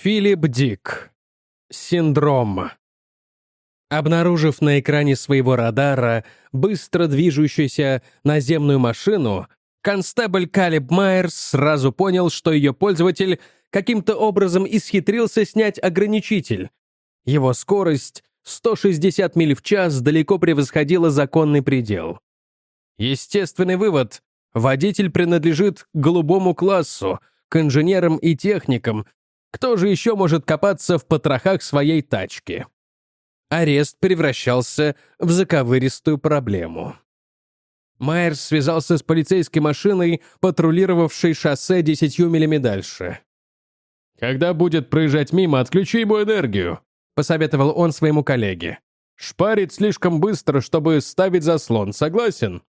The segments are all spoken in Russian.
Филипп Дик. Синдром. Обнаружив на экране своего радара быстро движущуюся наземную машину, констебль Калеб Майерс сразу понял, что ее пользователь каким-то образом исхитрился снять ограничитель. Его скорость 160 миль в час далеко превосходила законный предел. Естественный вывод — водитель принадлежит к голубому классу, к инженерам и техникам. Кто же еще может копаться в потрохах своей тачки? Арест превращался в заковыристую проблему. Майерс связался с полицейской машиной, патрулировавшей шоссе 10 милями дальше. «Когда будет проезжать мимо, отключи ему энергию», — посоветовал он своему коллеге. «Шпарит слишком быстро, чтобы ставить заслон, согласен?»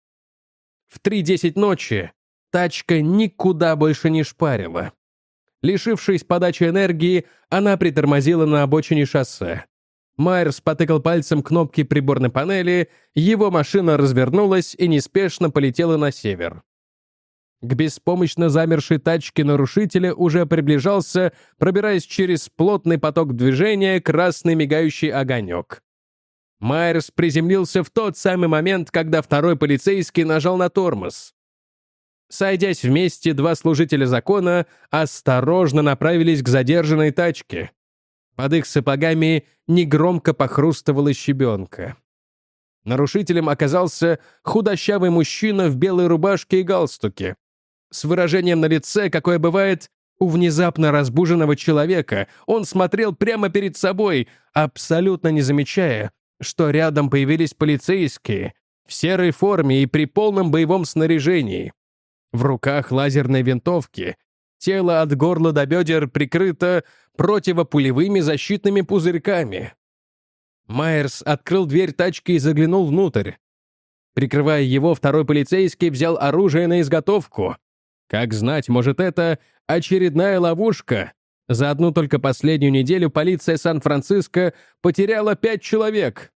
В 3:10 ночи тачка никуда больше не шпарила. Лишившись подачи энергии, она притормозила на обочине шоссе. Майерс потыкал пальцем кнопки приборной панели, его машина развернулась и неспешно полетела на север. К беспомощно замершей тачке нарушителя уже приближался, пробираясь через плотный поток движения, красный мигающий огонек. Майерс приземлился в тот самый момент, когда второй полицейский нажал на тормоз. Сойдясь вместе, два служителя закона осторожно направились к задержанной тачке. Под их сапогами негромко похрустывала щебенка. Нарушителем оказался худощавый мужчина в белой рубашке и галстуке. С выражением на лице, какое бывает у внезапно разбуженного человека, он смотрел прямо перед собой, абсолютно не замечая, что рядом появились полицейские в серой форме и при полном боевом снаряжении. В руках лазерной винтовки, тело от горла до бедер прикрыто противопулевыми защитными пузырьками. Майерс открыл дверь тачки и заглянул внутрь. Прикрывая его, второй полицейский взял оружие на изготовку. Как знать, может, это очередная ловушка? За одну только последнюю неделю полиция Сан-Франциско потеряла 5 человек.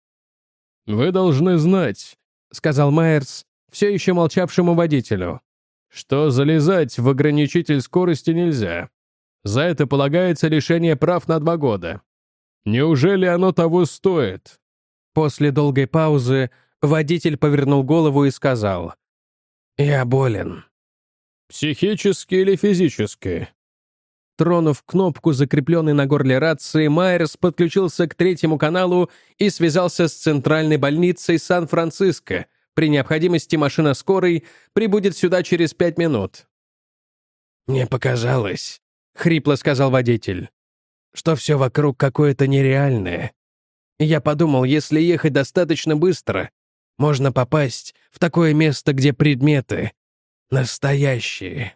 «Вы должны знать», — сказал Майерс все еще молчавшему водителю, что залезать в ограничитель скорости нельзя. За это полагается лишение прав на 2 года. Неужели оно того стоит?» После долгой паузы водитель повернул голову и сказал: «Я болен». «Психически или физически?» Тронув кнопку, закрепленной на горле рации, Майерс подключился к 3-му каналу и связался с центральной больницей Сан-Франциско. При необходимости машина скорой прибудет сюда через 5 минут. «Мне показалось», — хрипло сказал водитель, «что все вокруг какое-то нереальное. Я подумал, если ехать достаточно быстро, можно попасть в такое место, где предметы настоящие».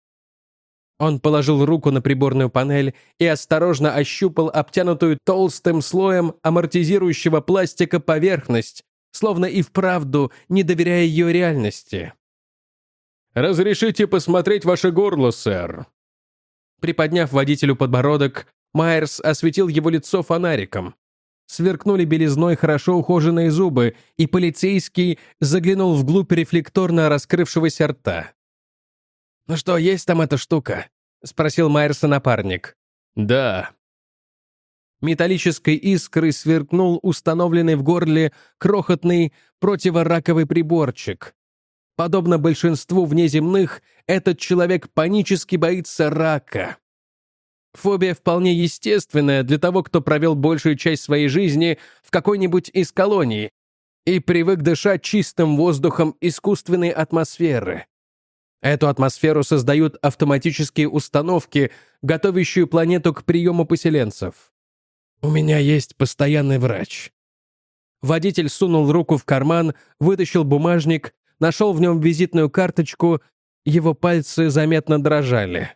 Он положил руку на приборную панель и осторожно ощупал обтянутую толстым слоем амортизирующего пластика поверхность, словно и вправду не доверяя ее реальности. «Разрешите посмотреть ваше горло, сэр?» Приподняв водителю подбородок, Майерс осветил его лицо фонариком. Сверкнули белизной хорошо ухоженные зубы, и полицейский заглянул вглубь рефлекторно раскрывшегося рта. «Ну что, есть там эта штука?» — спросил Майерса напарник. «Да». Металлической искрой сверкнул установленный в горле крохотный противораковый приборчик. Подобно большинству внеземных, этот человек панически боится рака. Фобия вполне естественная для того, кто провел большую часть своей жизни в какой-нибудь из колоний и привык дышать чистым воздухом искусственной атмосферы. Эту атмосферу создают автоматические установки, готовящие планету к приему поселенцев. «У меня есть постоянный врач». Водитель сунул руку в карман, вытащил бумажник, нашел в нем визитную карточку, его пальцы заметно дрожали.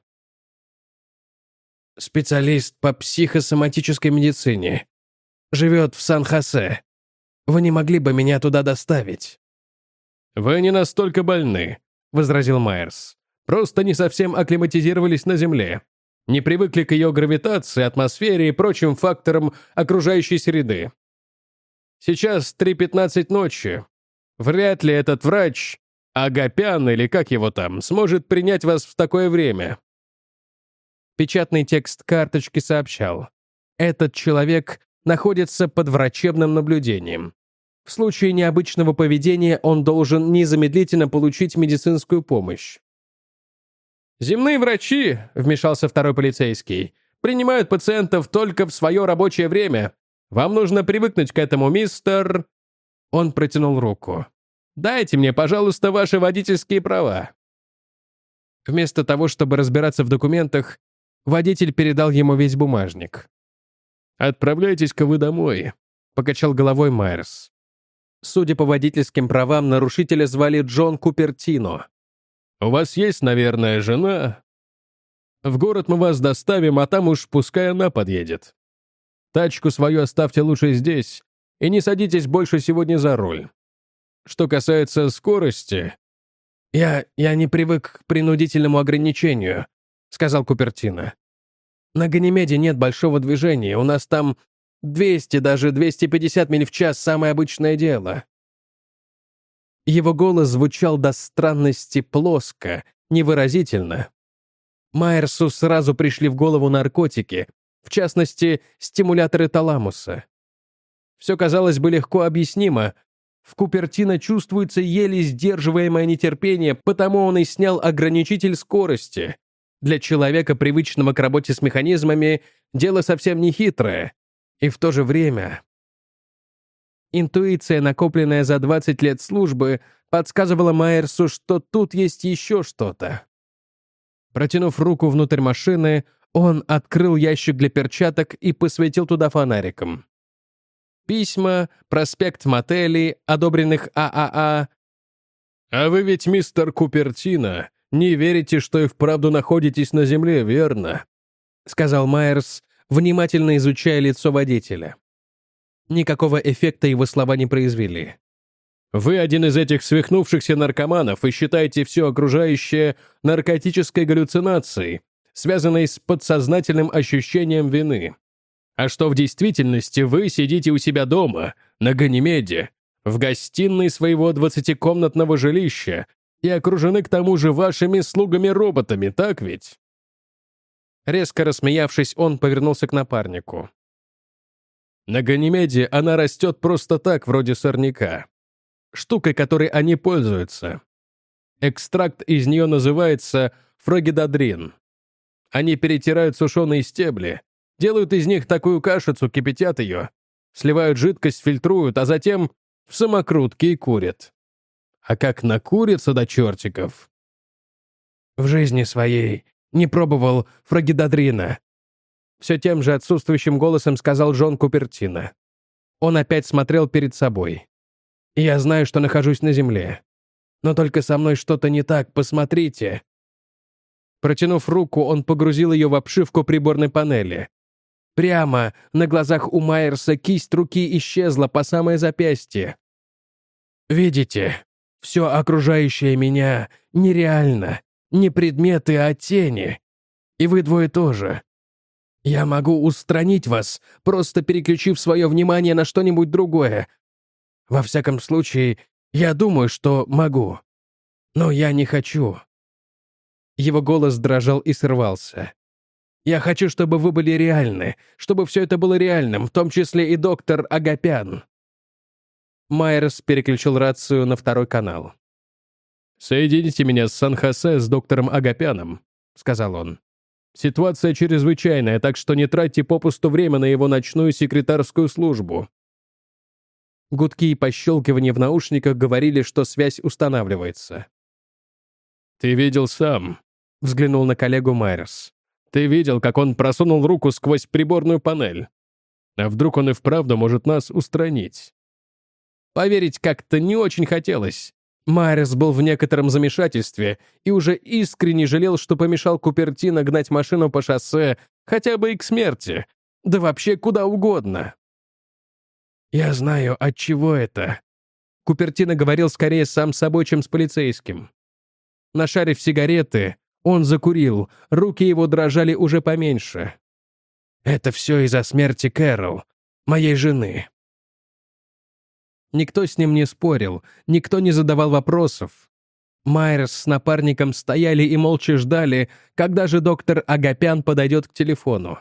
«Специалист по психосоматической медицине. Живет в Сан-Хосе. Вы не могли бы меня туда доставить?» «Вы не настолько больны», — возразил Майерс. «Просто не совсем акклиматизировались на Земле. Не привыкли к ее гравитации, атмосфере и прочим факторам окружающей среды. Сейчас 3:15 ночи. Вряд ли этот врач, Агапян или как его там, сможет принять вас в такое время». Печатный текст карточки сообщал: этот человек находится под врачебным наблюдением. В случае необычного поведения он должен незамедлительно получить медицинскую помощь. «Земные врачи», — вмешался второй полицейский, «принимают пациентов только в свое рабочее время. Вам нужно привыкнуть к этому, мистер...» Он протянул руку. «Дайте мне, пожалуйста, ваши водительские права». Вместо того, чтобы разбираться в документах, водитель передал ему весь бумажник. «Отправляйтесь-ка вы домой», — покачал головой Майерс. Судя по водительским правам, нарушителя звали Джон Купертино. «У вас есть, наверное, жена? В город мы вас доставим, а там уж пускай она подъедет. Тачку свою оставьте лучше здесь и не садитесь больше сегодня за руль. Что касается скорости...» «Я не привык к принудительному ограничению», — сказал Купертино. «На Ганимеде нет большого движения, у нас там 200, даже 250 миль в час — самое обычное дело». Его голос звучал до странности плоско, невыразительно. Майерсу сразу пришли в голову наркотики, в частности, стимуляторы таламуса. Все казалось бы легко объяснимо. В Купертино чувствуется еле сдерживаемое нетерпение, потому он и снял ограничитель скорости. Для человека, привычного к работе с механизмами, дело совсем не хитрое. И в то же время... Интуиция, накопленная за 20 лет службы, подсказывала Майерсу, что тут есть еще что-то. Протянув руку внутрь машины, он открыл ящик для перчаток и посветил туда фонариком. Письма, проспект мотелей, одобренных ААА. «А вы ведь, мистер Купертино, не верите, что и вправду находитесь на земле, верно?» — сказал Майерс, внимательно изучая лицо водителя. Никакого эффекта его слова не произвели. «Вы один из этих свихнувшихся наркоманов и считаете все окружающее наркотической галлюцинацией, связанной с подсознательным ощущением вины. А что в действительности вы сидите у себя дома, на Ганимеде, в гостиной своего 20-комнатного жилища и окружены к тому же вашими слугами-роботами, так ведь?» Резко рассмеявшись, он повернулся к напарнику. «На Ганимеде она растет просто так, вроде сорняка. Штукой, которой они пользуются. Экстракт из нее называется фрагидадрин. Они перетирают сушеные стебли, делают из них такую кашицу, кипятят ее, сливают жидкость, фильтруют, а затем в самокрутке и курят. А как накурятся до чертиков!» «В жизни своей не пробовал фрагидадрина», — все тем же отсутствующим голосом сказал Джон Купертино. Он опять смотрел перед собой. «Я знаю, что нахожусь на земле. Но только со мной что-то не так, посмотрите». Протянув руку, он погрузил ее в обшивку приборной панели. Прямо на глазах у Майерса кисть руки исчезла по самое запястье. «Видите, все окружающее меня нереально, не предметы, а тени. И вы двое тоже. Я могу устранить вас, просто переключив свое внимание на что-нибудь другое. Во всяком случае, я думаю, что могу. Но я не хочу». Его голос дрожал и срывался. «Я хочу, чтобы вы были реальны, чтобы все это было реальным, в том числе и доктор Агапян». Майерс переключил рацию на второй канал. «Соедините меня с Сан-Хосе с доктором Агапяном», — сказал он. «Ситуация чрезвычайная, так что не тратьте попусту время на его ночную секретарскую службу». Гудки и пощелкивания в наушниках говорили, что связь устанавливается. «Ты видел сам», — взглянул на коллегу Майерс. «Ты видел, как он просунул руку сквозь приборную панель? А вдруг он и вправду может нас устранить?» Поверить как-то не очень хотелось. Майерс был в некотором замешательстве и уже искренне жалел, что помешал Купертино гнать машину по шоссе хотя бы и к смерти, да вообще куда угодно. «Я знаю, от чего это», — Купертино говорил скорее сам с собой, чем с полицейским. Нашарив сигареты, он закурил, руки его дрожали уже поменьше. «Это все из-за смерти Кэрол, моей жены». Никто с ним не спорил, никто не задавал вопросов. Майерс с напарником стояли и молча ждали, когда же доктор Агапян подойдет к телефону.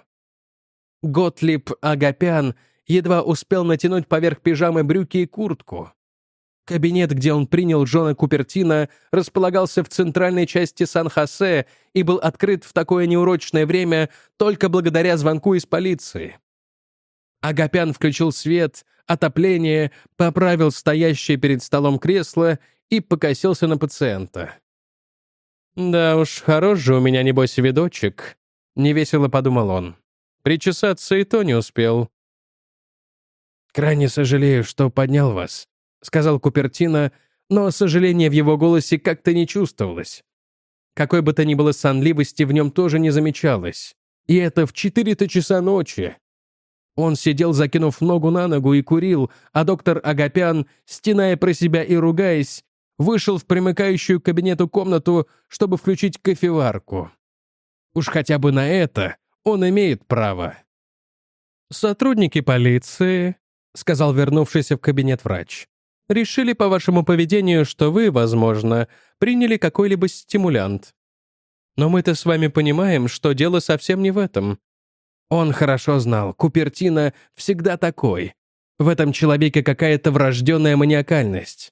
Готлиб Агапян едва успел натянуть поверх пижамы брюки и куртку. Кабинет, где он принял Джона Купертино, располагался в центральной части Сан-Хосе и был открыт в такое неурочное время только благодаря звонку из полиции. Агапян включил свет, отопление, поправил стоящее перед столом кресло и покосился на пациента. «Да уж, хорош же у меня, небось, видочек», — невесело подумал он. «Причесаться и то не успел». «Крайне сожалею, что поднял вас», — сказал Купертино, но сожаление в его голосе как-то не чувствовалось. Какой бы то ни было сонливости в нем тоже не замечалось. И это в 4 часа ночи. Он сидел, закинув ногу на ногу, и курил, а доктор Агапян, стеная про себя и ругаясь, вышел в примыкающую к кабинету комнату, чтобы включить кофеварку. Уж хотя бы на это он имеет право. «Сотрудники полиции», — сказал вернувшийся в кабинет врач, «решили по вашему поведению, что вы, возможно, приняли какой-либо стимулянт. Но мы-то с вами понимаем, что дело совсем не в этом». Он хорошо знал, Купертино всегда такой. В этом человеке какая-то врожденная маниакальность.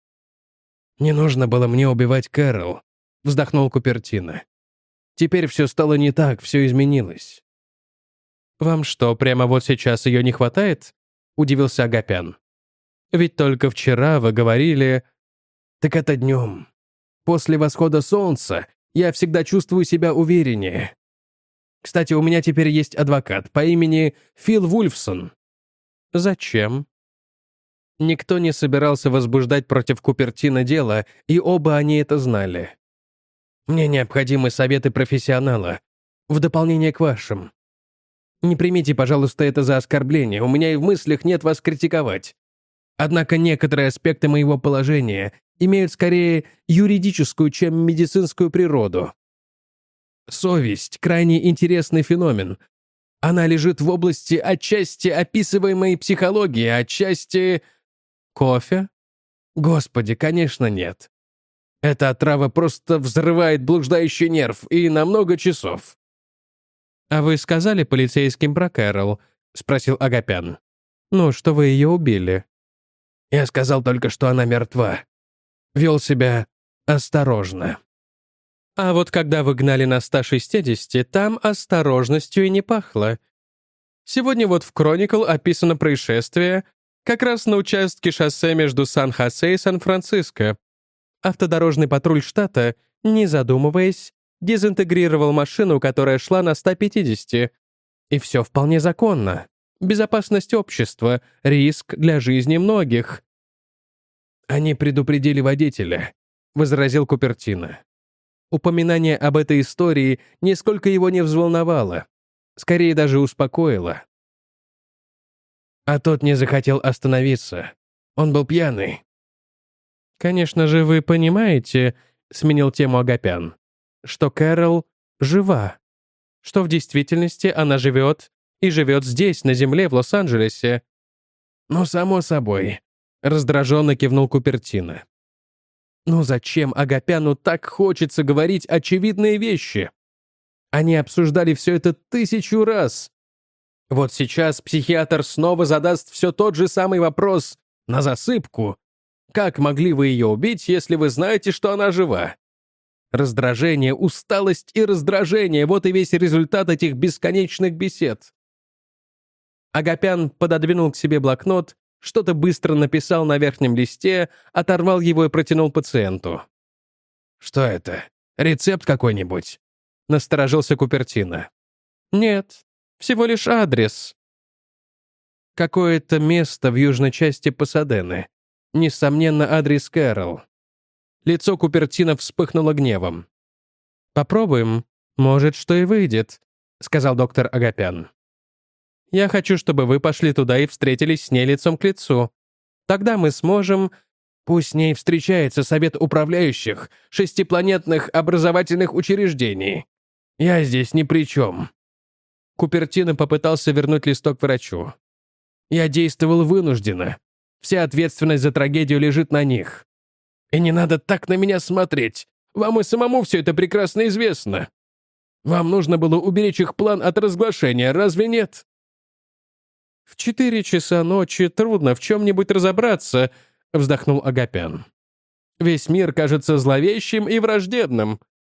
«Не нужно было мне убивать Кэрол», — вздохнул Купертино. «Теперь все стало не так, все изменилось». «Вам что, прямо вот сейчас ее не хватает?» — удивился Агапян. «Ведь только вчера вы говорили...» «Так это днем. После восхода солнца я всегда чувствую себя увереннее. Кстати, у меня теперь есть адвокат по имени Фил Вульфсон». «Зачем?» Никто не собирался возбуждать против Купертино дело, и оба они это знали. «Мне необходимы советы профессионала, в дополнение к вашим. Не примите, пожалуйста, это за оскорбление, у меня и в мыслях нет вас критиковать. Однако некоторые аспекты моего положения имеют скорее юридическую, чем медицинскую природу. Совесть — крайне интересный феномен. Она лежит в области отчасти описываемой психологии, отчасти... Кофе? Господи, конечно, нет. Эта отрава просто взрывает блуждающий нерв и на много часов. «А вы сказали полицейским про Кэрол?» — спросил Агапян. «Ну, что вы ее убили?» «Я сказал только, что она мертва. Вел себя осторожно». «А вот когда вы гнали на 160, там осторожностью и не пахло. Сегодня вот в Chronicle описано происшествие как раз на участке шоссе между Сан-Хосе и Сан-Франциско. Автодорожный патруль штата, не задумываясь, дезинтегрировал машину, которая шла на 150. И все вполне законно. Безопасность общества, риск для жизни многих». «Они предупредили водителя», — возразил Купертино. Упоминание об этой истории нисколько его не взволновало, скорее даже успокоило. А тот не захотел остановиться. Он был пьяный. «Конечно же, вы понимаете», — сменил тему Агапян, «что Кэрол жива, что в действительности она живет и живет здесь, на земле, в Лос-Анджелесе». «Ну, само собой», — раздраженно кивнул Купертино. «Ну зачем Агапяну так хочется говорить очевидные вещи? Они обсуждали все это 1000 раз. Вот сейчас психиатр снова задаст все тот же самый вопрос на засыпку. Как могли вы ее убить, если вы знаете, что она жива? Раздражение, усталость и раздражение — вот и весь результат этих бесконечных бесед». Агапян пододвинул к себе блокнот, что-то быстро написал на верхнем листе, оторвал его и протянул пациенту. «Что это? Рецепт какой-нибудь?» — насторожился Купертино. «Нет, всего лишь адрес. Какое-то место в южной части Пасадены. Несомненно, адрес Кэрол». Лицо Купертино вспыхнуло гневом. «Попробуем. Может, что и выйдет», — сказал доктор Агапян. «Я хочу, чтобы вы пошли туда и встретились с ней лицом к лицу. Тогда мы сможем...» «Пусть с ней встречается совет управляющих 6-планетных образовательных учреждений. Я здесь ни при чем». Купертино попытался вернуть листок врачу. «Я действовал вынужденно. Вся ответственность за трагедию лежит на них. И не надо так на меня смотреть. Вам и самому все это прекрасно известно. Вам нужно было уберечь их план от разглашения, разве нет? В 4 часа ночи трудно в чем-нибудь разобраться, вздохнул Агапян. Весь мир кажется зловещим и враждебным.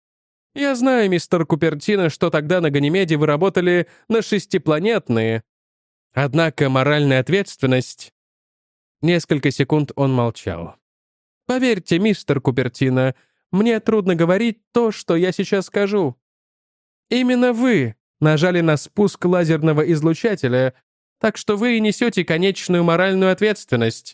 Я знаю, мистер Купертино, что тогда на Ганимеде вы работали на шестипланетные. Однако моральная ответственность... Несколько секунд он молчал. Поверьте, мистер Купертино, мне трудно говорить то, что я сейчас скажу. Именно вы нажали на спуск лазерного излучателя, так что вы и несете конечную моральную ответственность.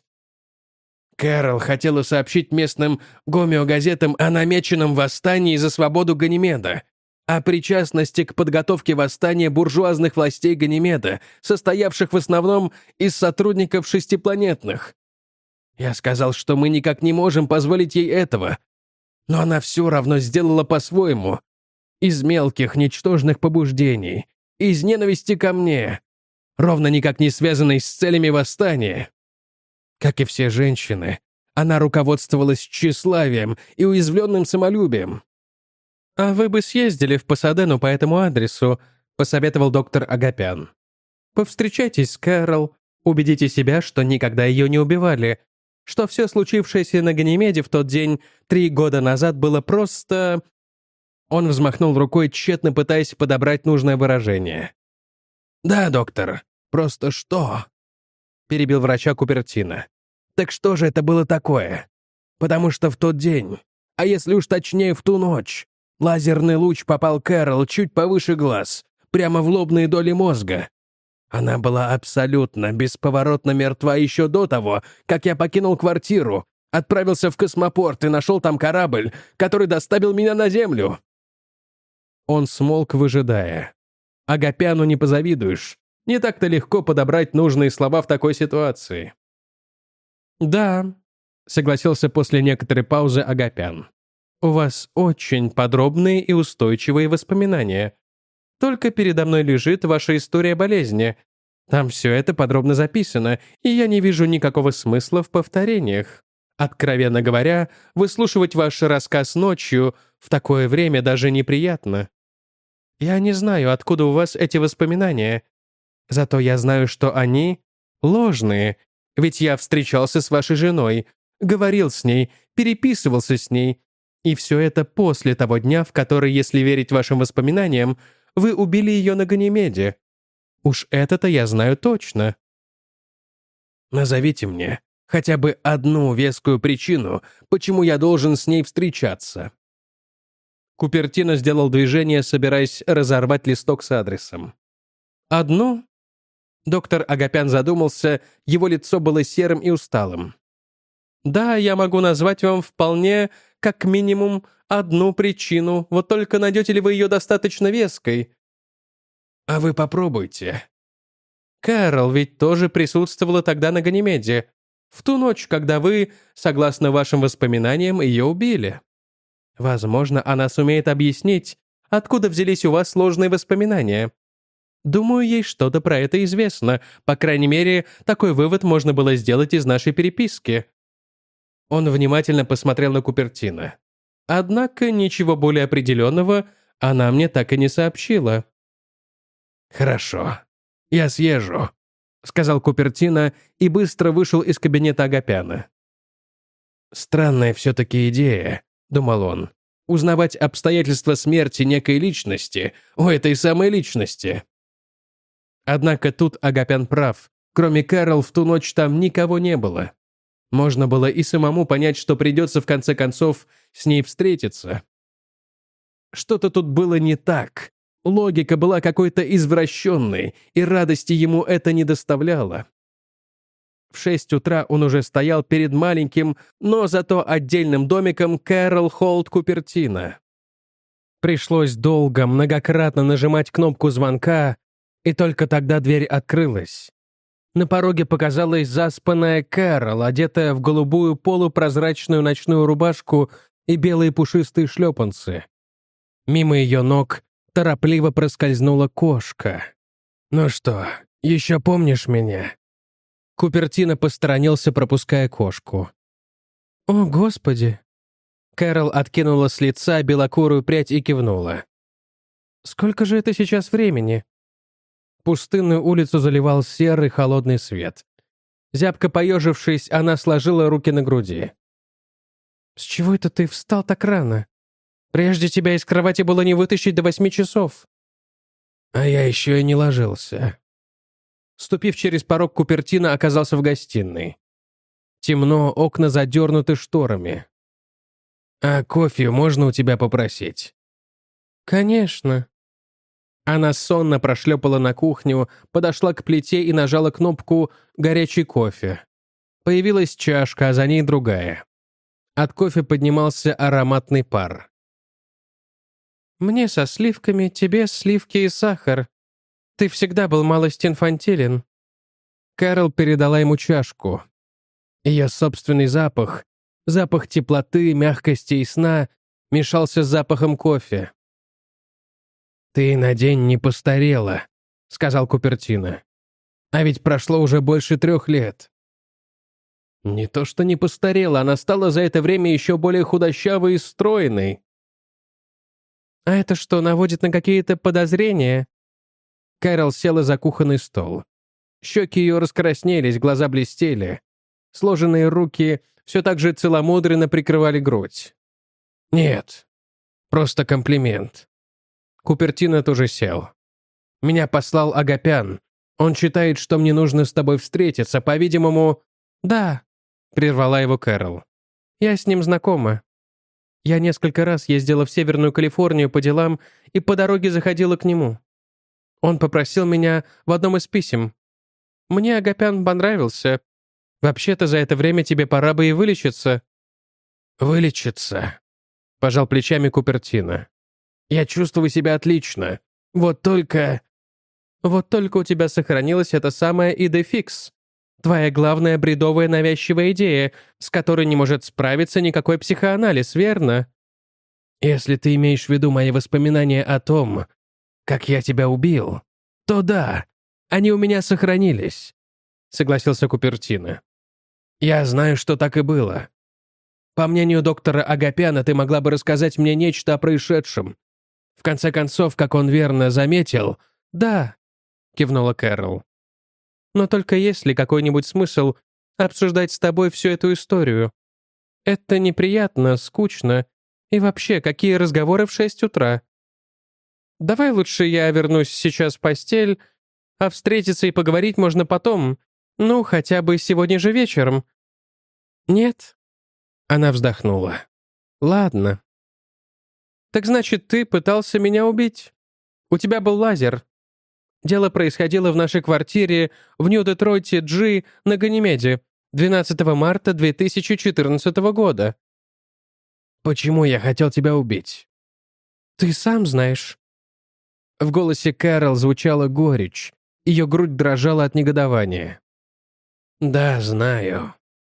Кэрол хотела сообщить местным гомеогазетам о намеченном восстании за свободу Ганимеда, о причастности к подготовке восстания буржуазных властей Ганимеда, состоявших в основном из сотрудников шестипланетных. Я сказал, что мы никак не можем позволить ей этого, но она все равно сделала по-своему, из мелких, ничтожных побуждений, из ненависти ко мне, ровно никак не связанной с целями восстания. Как и все женщины, она руководствовалась тщеславием и уязвленным самолюбием. «А вы бы съездили в Пасадену по этому адресу», — посоветовал доктор Агапян. «Повстречайтесь с Кэрол, убедите себя, что никогда ее не убивали, что все случившееся на Ганимеде в тот день 3 года назад было просто...» Он взмахнул рукой, тщетно пытаясь подобрать нужное выражение. «Да, доктор, просто что?» — перебил врача Купертино. «Так что же это было такое? Потому что в тот день, а если уж точнее в ту ночь, лазерный луч попал Кэрол чуть повыше глаз, прямо в лобные доли мозга. Она была абсолютно, бесповоротно мертва еще до того, как я покинул квартиру, отправился в космопорт и нашел там корабль, который доставил меня на Землю». Он смолк, выжидая. Агапяну не позавидуешь. Не так-то легко подобрать нужные слова в такой ситуации. «Да», — согласился после некоторой паузы Агапян. «У вас очень подробные и устойчивые воспоминания. Только передо мной лежит ваша история болезни. Там все это подробно записано, и я не вижу никакого смысла в повторениях. Откровенно говоря, выслушивать ваш рассказ ночью в такое время даже неприятно. Я не знаю, откуда у вас эти воспоминания. Зато я знаю, что они ложные, ведь я встречался с вашей женой, говорил с ней, переписывался с ней, и все это после того дня, в который, если верить вашим воспоминаниям, вы убили ее на Ганимеде. Уж это-то я знаю точно». «Назовите мне хотя бы одну вескую причину, почему я должен с ней встречаться». Купертино сделал движение, собираясь разорвать листок с адресом. «Одну?» Доктор Агапян задумался, его лицо было серым и усталым. «Да, я могу назвать вам вполне, как минимум, одну причину, вот только найдете ли вы ее достаточно веской?» «А вы попробуйте». «Кэрол ведь тоже присутствовала тогда на Ганимеде, в ту ночь, когда вы, согласно вашим воспоминаниям, ее убили. Возможно, она сумеет объяснить, откуда взялись у вас сложные воспоминания. Думаю, ей что-то про это известно. По крайней мере, такой вывод можно было сделать из нашей переписки». Он внимательно посмотрел на Купертино. Однако ничего более определенного она мне так и не сообщила. «Хорошо, я съезжу», — сказал Купертино и быстро вышел из кабинета Агапяна. «Странная все-таки идея», — думал он, «узнавать обстоятельства смерти некой личности у этой самой личности». Однако тут Агапян прав. Кроме Кэрол в ту ночь там никого не было. Можно было и самому понять, что придется в конце концов с ней встретиться. Что-то тут было не так. Логика была какой-то извращенной, и радости ему это не доставляло. В 6 утра он уже стоял перед маленьким, но зато отдельным домиком Кэрол Холт Купертино. Пришлось долго, многократно нажимать кнопку звонка, и только тогда дверь открылась. На пороге показалась заспанная Кэрол, одетая в голубую полупрозрачную ночную рубашку и белые пушистые шлепанцы. Мимо ее ног торопливо проскользнула кошка. «Ну что, еще помнишь меня?» Купертино посторонился, пропуская кошку. «О, Господи!» Кэрол откинула с лица белокурую прядь и кивнула. «Сколько же это сейчас времени?» Пустынную улицу заливал серый холодный свет. Зябко поежившись, она сложила руки на груди. «С чего это ты встал так рано? Прежде тебя из кровати было не вытащить до 8 часов». «А я еще и не ложился». Ступив через порог, Купертино оказался в гостиной. Темно, окна задернуты шторами. «А кофе можно у тебя попросить?» «Конечно». Она сонно прошлепала на кухню, подошла к плите и нажала кнопку «Горячий кофе». Появилась чашка, а за ней другая. От кофе поднимался ароматный пар. «Мне со сливками, тебе сливки и сахар. Ты всегда был малость инфантилен». Кэрол передала ему чашку. Ее собственный запах, запах теплоты, мягкости и сна, мешался с запахом кофе. «Ты на день не постарела», — сказал Купертино. «А ведь прошло уже больше 3 лет». Не то что не постарела, она стала за это время еще более худощавой и стройной. «А это что, наводит на какие-то подозрения?» Кэрол села за кухонный стол. Щеки ее раскраснелись, глаза блестели. Сложенные руки все так же целомудренно прикрывали грудь. «Нет, просто комплимент». Купертино тоже сел. «Меня послал Агапян. Он считает, что мне нужно с тобой встретиться, по-видимому...» «Да», — прервала его Кэрол. «Я с ним знакома. Я несколько раз ездила в Северную Калифорнию по делам и по дороге заходила к нему. Он попросил меня в одном из писем. Мне Агапян понравился. Вообще-то за это время тебе пора бы и вылечиться». «Вылечиться», — пожал плечами Купертино. «Я чувствую себя отлично. Вот только...» «Вот только у тебя сохранилась эта самая идефикс. Твоя главная бредовая навязчивая идея, с которой не может справиться никакой психоанализ, верно?» «Если ты имеешь в виду мои воспоминания о том, как я тебя убил, то да, они у меня сохранились», — согласился Купертино. «Я знаю, что так и было. По мнению доктора Агапяна, ты могла бы рассказать мне нечто о происшедшем. В конце концов, как он верно заметил...» «Да», — кивнула Кэрол. «Но только есть ли какой-нибудь смысл обсуждать с тобой всю эту историю? Это неприятно, скучно. И вообще, какие разговоры в 6 утра? Давай лучше я вернусь сейчас в постель, а встретиться и поговорить можно потом. Ну, хотя бы сегодня же вечером». «Нет?» Она вздохнула. «Ладно». «Так значит, ты пытался меня убить? У тебя был лазер. Дело происходило в нашей квартире в Нью-Детройте G на Ганимеде 12 марта 2014 года». «Почему я хотел тебя убить?» «Ты сам знаешь». В голосе Кэрол звучала горечь. Ее грудь дрожала от негодования. «Да, знаю».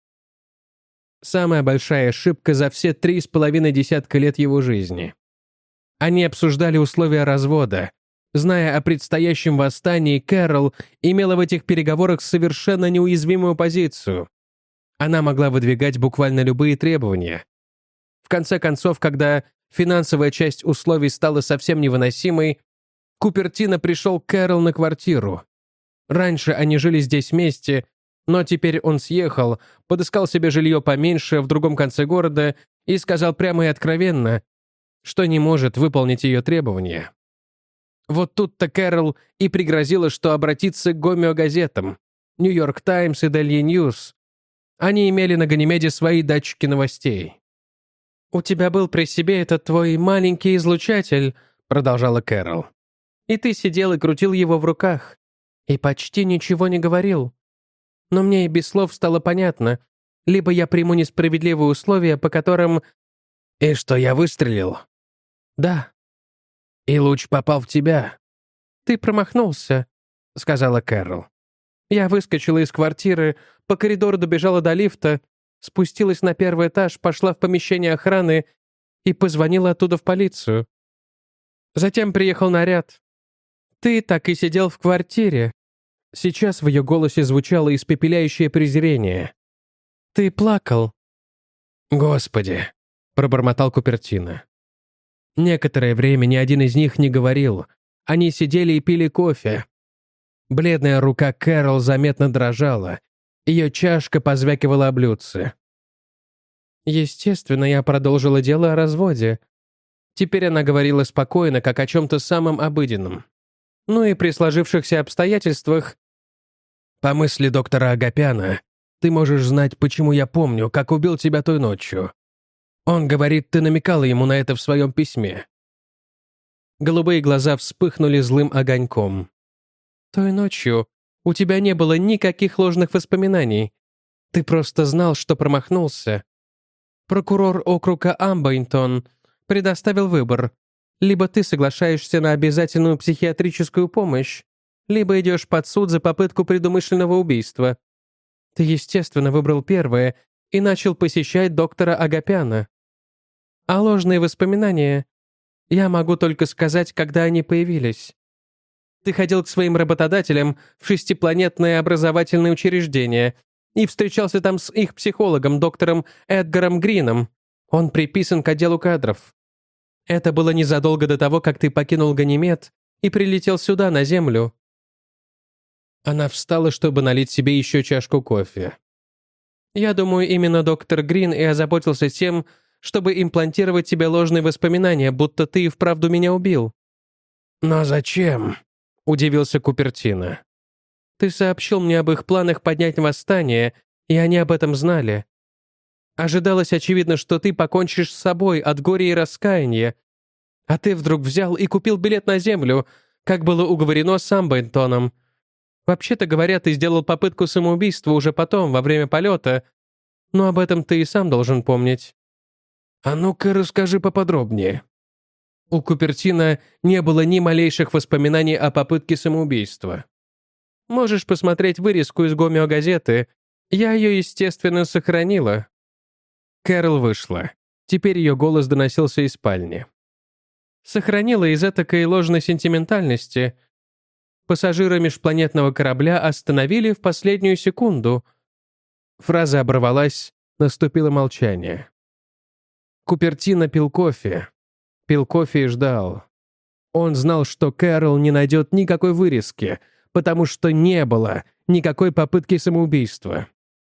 Самая большая ошибка за все 3,5 десятка лет его жизни. Они обсуждали условия развода. Зная о предстоящем восстании, Кэрол имела в этих переговорах совершенно неуязвимую позицию. Она могла выдвигать буквально любые требования. В конце концов, когда финансовая часть условий стала совсем невыносимой, Купертино пришел к Кэрол на квартиру. Раньше они жили здесь вместе, но теперь он съехал, подыскал себе жилье поменьше в другом конце города и сказал прямо и откровенно, что не может выполнить ее требования. Вот тут-то Кэрол и пригрозила, что обратится к гомеогазетам, Нью-Йорк Таймс и Дельи Ньюс. Они имели на Ганимеде свои датчики новостей. «У тебя был при себе этот твой маленький излучатель», — продолжала Кэрол. «И ты сидел и крутил его в руках. И почти ничего не говорил. Но мне и без слов стало понятно. Либо я приму несправедливые условия, по которым...» «И что, я выстрелил?» «Да». «И луч попал в тебя?» «Ты промахнулся», — сказала Кэрол. «Я выскочила из квартиры, по коридору добежала до лифта, спустилась на 1-й этаж, пошла в помещение охраны и позвонила оттуда в полицию. Затем приехал наряд. Ты так и сидел в квартире». Сейчас в ее голосе звучало испепеляющее презрение. «Ты плакал». «Господи», — пробормотал Купертино. Некоторое время ни один из них не говорил. Они сидели и пили кофе. Бледная рука Кэрол заметно дрожала. Ее чашка позвякивала о блюдце. Естественно, я продолжила дело о разводе. Теперь она говорила спокойно, как о чем-то самом обыденном. Ну и при сложившихся обстоятельствах... По мысли доктора Агапяна, ты можешь знать, почему я помню, как убил тебя той ночью. Он говорит, ты намекала ему на это в своем письме. Голубые глаза вспыхнули злым огоньком. Той ночью у тебя не было никаких ложных воспоминаний. Ты просто знал, что промахнулся. Прокурор округа Амбойнтон предоставил выбор. Либо ты соглашаешься на обязательную психиатрическую помощь, либо идешь под суд за попытку предумышленного убийства. Ты, естественно, выбрал первое и начал посещать доктора Агапяна. А ложные воспоминания я могу только сказать, когда они появились. Ты ходил к своим работодателям в шестипланетное образовательное учреждение и встречался там с их психологом, доктором Эдгаром Грином. Он приписан к отделу кадров. Это было незадолго до того, как ты покинул Ганимед и прилетел сюда, на Землю. Она встала, чтобы налить себе еще чашку кофе. Я думаю, именно доктор Грин и озаботился тем, чтобы имплантировать тебе ложные воспоминания, будто ты и вправду меня убил. «Но зачем?» — удивился Купертино. «Ты сообщил мне об их планах поднять восстание, и они об этом знали. Ожидалось, очевидно, что ты покончишь с собой от горя и раскаяния. А ты вдруг взял и купил билет на Землю, как было уговорено с Амбойнтоном. Вообще-то говоря, ты сделал попытку самоубийства уже потом, во время полета, но об этом ты и сам должен помнить». «А ну-ка, расскажи поподробнее». У Купертино не было ни малейших воспоминаний о попытке самоубийства. Можешь посмотреть вырезку из гомео-газеты. Я ее, естественно, сохранила. Кэрол вышла. Теперь ее голос доносился из спальни. Сохранила из этакой ложной сентиментальности. Пассажиры межпланетного корабля остановили в последнюю секунду. Фраза оборвалась, наступило молчание. Купертино пил кофе. Пил кофе и ждал. Он знал, что Кэрол не найдет никакой вырезки, потому что не было никакой попытки самоубийства.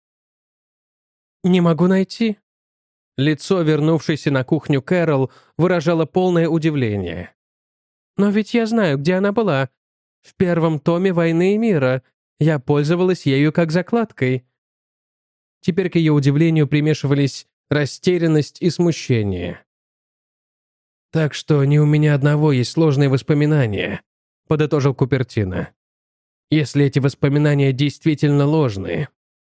«Не могу найти». Лицо, вернувшейся на кухню Кэрол, выражало полное удивление. «Но ведь я знаю, где она была. В первом томе «Войны и мира». Я пользовалась ею как закладкой». Теперь к ее удивлению примешивались растерянность и смущение. «Так что не у меня одного есть сложные воспоминания», — подытожил Купертино. «Если эти воспоминания действительно ложные».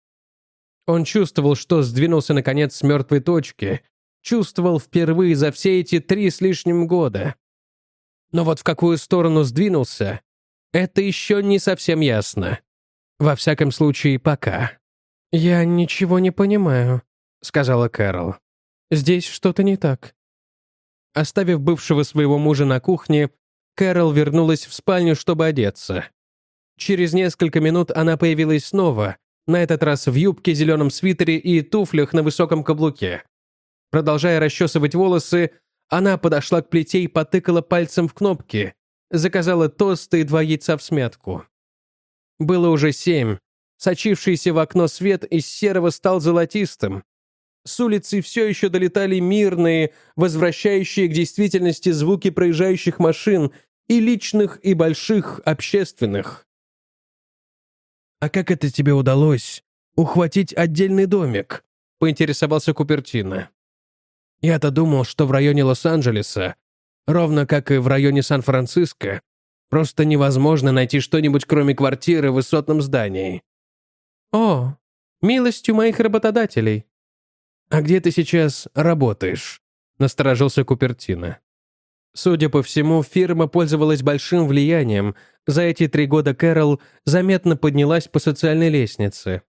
Он чувствовал, что сдвинулся наконец с мертвой точки, чувствовал впервые за все эти 3 с лишним года. Но вот в какую сторону сдвинулся, это еще не совсем ясно. Во всяком случае, пока. «Я ничего не понимаю», — сказала Кэрол. «Здесь что-то не так». Оставив бывшего своего мужа на кухне, Кэрол вернулась в спальню, чтобы одеться. Через несколько минут она появилась снова, на этот раз в юбке, зеленом свитере и туфлях на высоком каблуке. Продолжая расчесывать волосы, она подошла к плите и потыкала пальцем в кнопки, заказала тосты и 2 яйца всмятку. Было уже 7. Сочившийся в окно свет из серого стал золотистым. С улицы все еще долетали мирные, возвращающие к действительности звуки проезжающих машин, и личных, и больших, общественных. «А как это тебе удалось ухватить отдельный домик?» — поинтересовался Купертино. «Я-то думал, что в районе Лос-Анджелеса, ровно как и в районе Сан-Франциско, просто невозможно найти что-нибудь, кроме квартиры в высотном здании». «О, милостью моих работодателей». «А где ты сейчас работаешь?» — насторожился Купертино. Судя по всему, фирма пользовалась большим влиянием. За эти 3 года Кэрол заметно поднялась по социальной лестнице.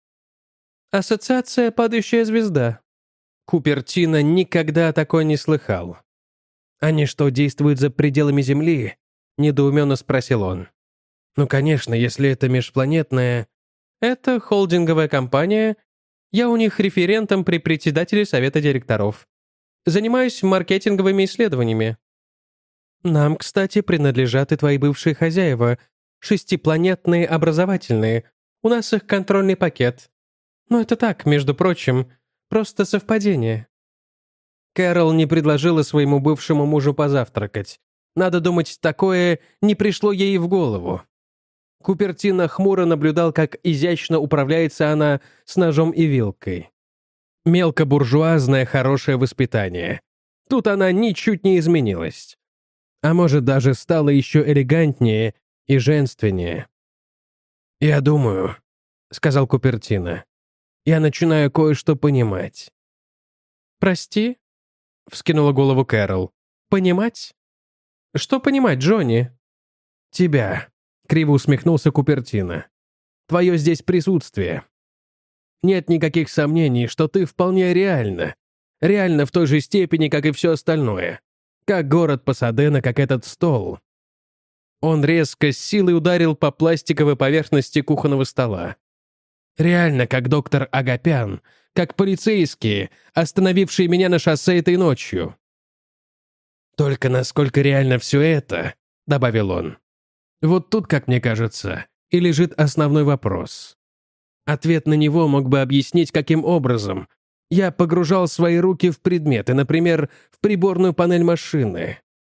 «Ассоциация «Падающая звезда». Купертино никогда о такой не слыхал. «Они что, действуют за пределами Земли?» — недоуменно спросил он. «Ну, конечно, если это межпланетная...» «Это холдинговая компания. Я у них референтом при председателе совета директоров. Занимаюсь маркетинговыми исследованиями. Нам, кстати, принадлежат и твои бывшие хозяева, шестипланетные образовательные. У нас их контрольный пакет. Но это так, между прочим, просто совпадение. Кэрол не предложила своему бывшему мужу позавтракать. Надо думать, такое не пришло ей в голову. Купертино хмуро наблюдал, как изящно управляется она с ножом и вилкой. Мелкобуржуазное хорошее воспитание. Тут она ничуть не изменилась. А может, даже стала еще элегантнее и женственнее. «Я думаю», — сказал Купертино, — «я начинаю кое-что понимать». «Прости?» — вскинула голову Кэрол. «Понимать? Что понимать, Джонни?» «Тебя», — криво усмехнулся Купертино. «Твое здесь присутствие. Нет никаких сомнений, что ты вполне реальна. Реально в той же степени, как и все остальное. Как город Пасадена, как этот стол». Он резко с силой ударил по пластиковой поверхности кухонного стола. «Реально, как доктор Агапян, как полицейские, остановившие меня на шоссе этой ночью». «Только насколько реально все это», — добавил он. «Вот тут, как мне кажется, и лежит основной вопрос. Ответ на него мог бы объяснить, каким образом я погружал свои руки в предметы, например, в приборную панель машины.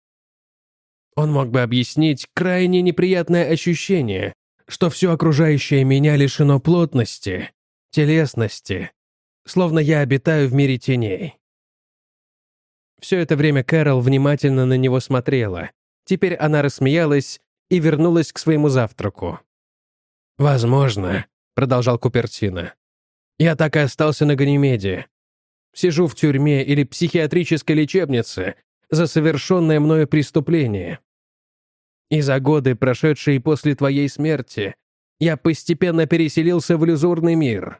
Он мог бы объяснить крайне неприятное ощущение, что все окружающее меня лишено плотности, телесности, словно я обитаю в мире теней». Все это время Кэрол внимательно на него смотрела. Теперь она рассмеялась и вернулась к своему завтраку. «Возможно», — продолжал Купертино, — «я так и остался на Ганимеде. Сижу в тюрьме или психиатрической лечебнице за совершенное мною преступление. И за годы, прошедшие после твоей смерти, я постепенно переселился в иллюзорный мир».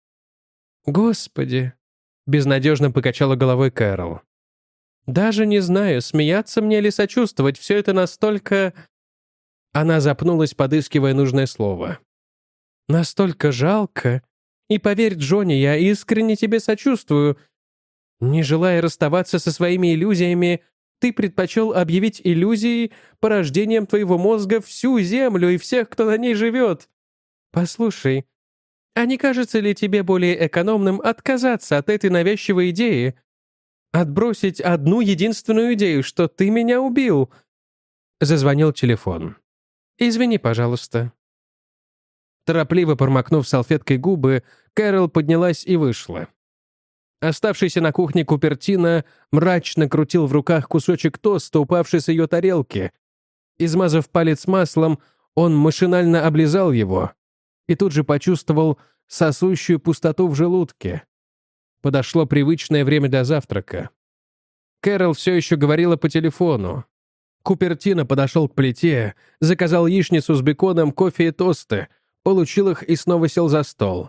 «Господи», — безнадежно покачала головой Кэрол. «Даже не знаю, смеяться мне или сочувствовать, все это настолько...» Она запнулась, подыскивая нужное слово. «Настолько жалко. И поверь, Джонни, я искренне тебе сочувствую. Не желая расставаться со своими иллюзиями, ты предпочел объявить иллюзией порождением твоего мозга всю Землю и всех, кто на ней живет. Послушай, а не кажется ли тебе более экономным отказаться от этой навязчивой идеи? Отбросить одну единственную идею, что ты меня убил?» Зазвонил телефон. «Извини, пожалуйста». Торопливо промокнув салфеткой губы, Кэрол поднялась и вышла. Оставшийся на кухне Купертино мрачно крутил в руках кусочек тоста, упавший с ее тарелки. Измазав палец маслом, он машинально облизал его и тут же почувствовал сосущую пустоту в желудке. Подошло привычное время для завтрака. Кэрол все еще говорила по телефону. Купертино подошел к плите, заказал яичницу с беконом, кофе и тосты, получил их и снова сел за стол.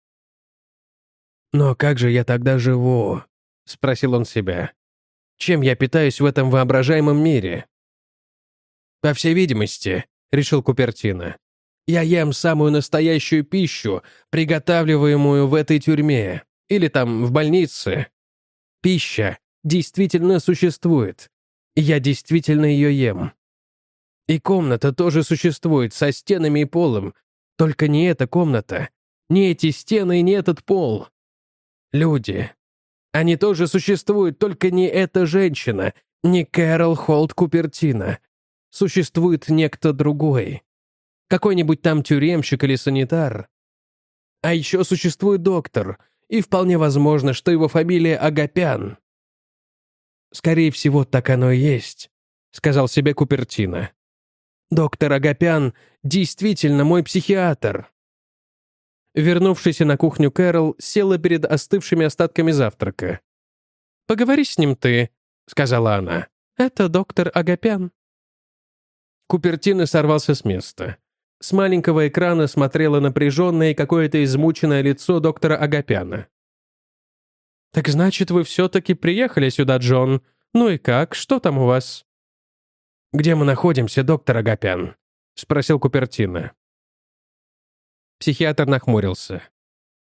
«Но как же я тогда живу?» — спросил он себя. «Чем я питаюсь в этом воображаемом мире?» «По всей видимости», — решил Купертино, «я ем самую настоящую пищу, приготавливаемую в этой тюрьме или там в больнице. Пища действительно существует. Я действительно ее ем. И комната тоже существует со стенами и полом. Только не эта комната, не эти стены и не этот пол. Люди. Они тоже существуют, только не эта женщина, не Кэрол Холт Купертино. Существует некто другой. Какой-нибудь там тюремщик или санитар. А еще существует доктор, и вполне возможно, что его фамилия Агапян». «Скорее всего, так оно и есть», — сказал себе Купертино. «Доктор Агапян действительно мой психиатр». Вернувшись на кухню, Кэрол села перед остывшими остатками завтрака. «Поговори с ним ты», — сказала она. «Это доктор Агапян». Купертино сорвался с места. С маленького экрана смотрело напряженное и какое-то измученное лицо доктора Агапяна. «Так значит, вы все-таки приехали сюда, Джон. Ну и как? Что там у вас?» «Где мы находимся, доктор Агапян?» — спросил Купертино. Психиатр нахмурился.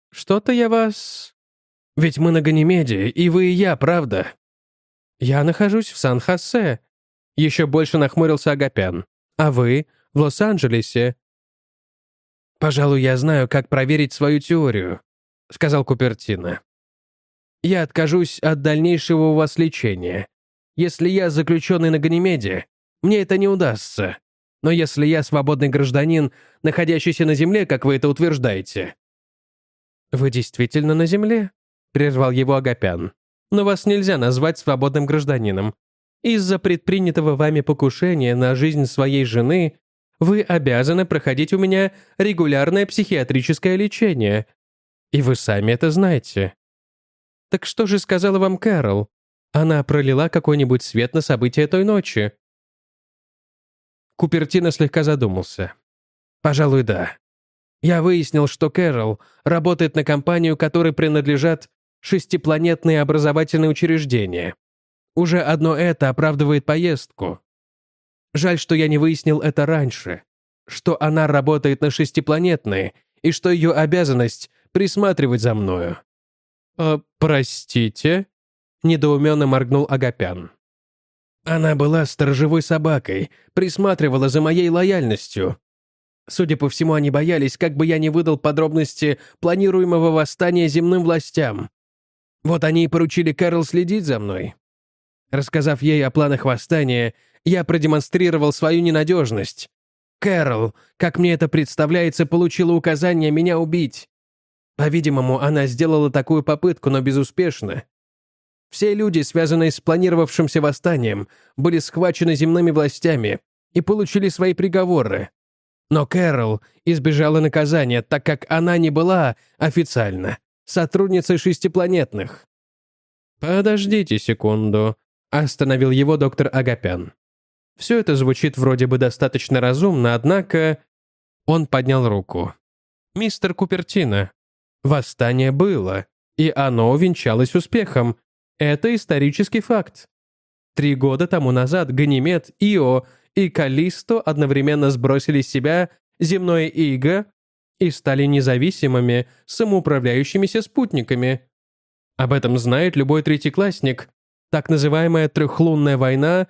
Что-то я вас... Ведь мы на Ганимеде, и вы, и я, правда? Я нахожусь в Сан-Хосе. Еще больше нахмурился Агапян. А вы в Лос-Анджелесе. Пожалуй, я знаю, как проверить свою теорию, сказал Купертино. Я откажусь от дальнейшего у вас лечения. Если я заключенный на Ганимеде, мне это не удастся. Но если я свободный гражданин, находящийся на земле, как вы это утверждаете... «Вы действительно на земле?» — прервал его Агапян. «Но вас нельзя назвать свободным гражданином. Из-за предпринятого вами покушения на жизнь своей жены вы обязаны проходить у меня регулярное психиатрическое лечение. И вы сами это знаете. Так что же сказала вам Кэрол? Она пролила какой-нибудь свет на события той ночи?» Купертино слегка задумался. «Пожалуй, да. Я выяснил, что Кэрол работает на компанию, которой принадлежат шестипланетные образовательные учреждения. Уже одно это оправдывает поездку. Жаль, что я не выяснил это раньше, что она работает на шестипланетные и что ее обязанность присматривать за мною». «Простите?» — недоуменно моргнул Агапян. «Она была сторожевой собакой, присматривала за моей лояльностью. Судя по всему, они боялись, как бы я не выдал подробности планируемого восстания земным властям. Вот они и поручили Кэрол следить за мной. Рассказав ей о планах восстания, я продемонстрировал свою ненадежность. Кэрол, как мне это представляется, получила указание меня убить. По-видимому, она сделала такую попытку, но безуспешно. Все люди, связанные с планировавшимся восстанием, были схвачены земными властями и получили свои приговоры. Но Кэрол избежала наказания, так как она не была официально сотрудницей шестипланетных». «Подождите секунду», — остановил его доктор Агапян. «Все это звучит вроде бы достаточно разумно, однако...» Он поднял руку. «Мистер Купертино, восстание было, и оно увенчалось успехом. Это исторический факт. 3 года тому назад Ганимед, Ио и Каллисто одновременно сбросили с себя земное иго и стали независимыми, самоуправляющимися спутниками. Об этом знает любой третьеклассник. Так называемая трехлунная война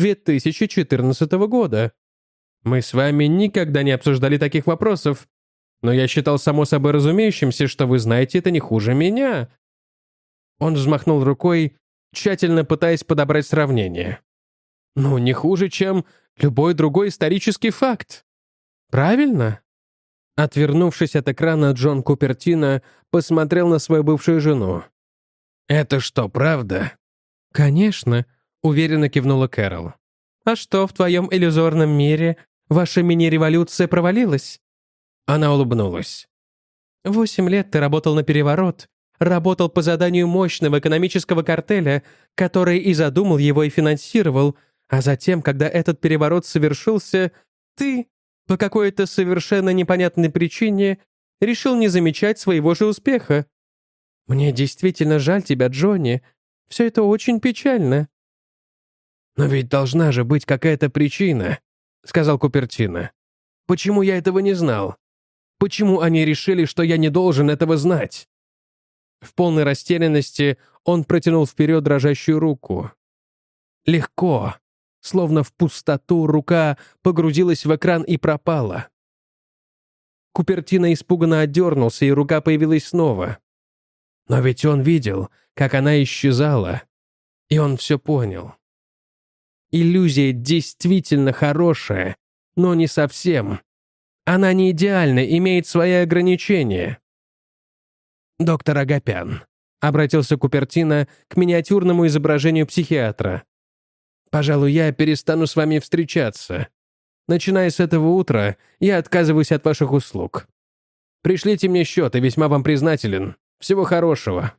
2014 года. Мы с вами никогда не обсуждали таких вопросов, но я считал само собой разумеющимся, что вы знаете это не хуже меня». Он взмахнул рукой, тщательно пытаясь подобрать сравнение. «Ну, не хуже, чем любой другой исторический факт. Правильно?» Отвернувшись от экрана, Джон Купертино посмотрел на свою бывшую жену. «Это что, правда?» «Конечно», — уверенно кивнула Кэрол. «А что, в твоем иллюзорном мире ваша мини-революция провалилась?» Она улыбнулась. 8 лет ты работал на переворот, работал по заданию мощного экономического картеля, который и задумал его, и финансировал, а затем, когда этот переворот совершился, ты, по какой-то совершенно непонятной причине, решил не замечать своего же успеха. Мне действительно жаль тебя, Джонни. Все это очень печально». «Но ведь должна же быть какая-то причина», — сказал Купертино. «Почему я этого не знал? Почему они решили, что я не должен этого знать?» В полной растерянности он протянул вперед дрожащую руку. Легко, словно в пустоту, рука погрузилась в экран и пропала. Купертино испуганно отдернулся, и рука появилась снова. Но ведь он видел, как она исчезала, и он все понял. Иллюзия действительно хорошая, но не совсем. Она не идеальна, имеет свои ограничения. «Доктор Агапян», — обратился Купертино к миниатюрному изображению психиатра. «Пожалуй, я перестану с вами встречаться. Начиная с этого утра, я отказываюсь от ваших услуг. Пришлите мне счет, и весьма вам признателен. Всего хорошего».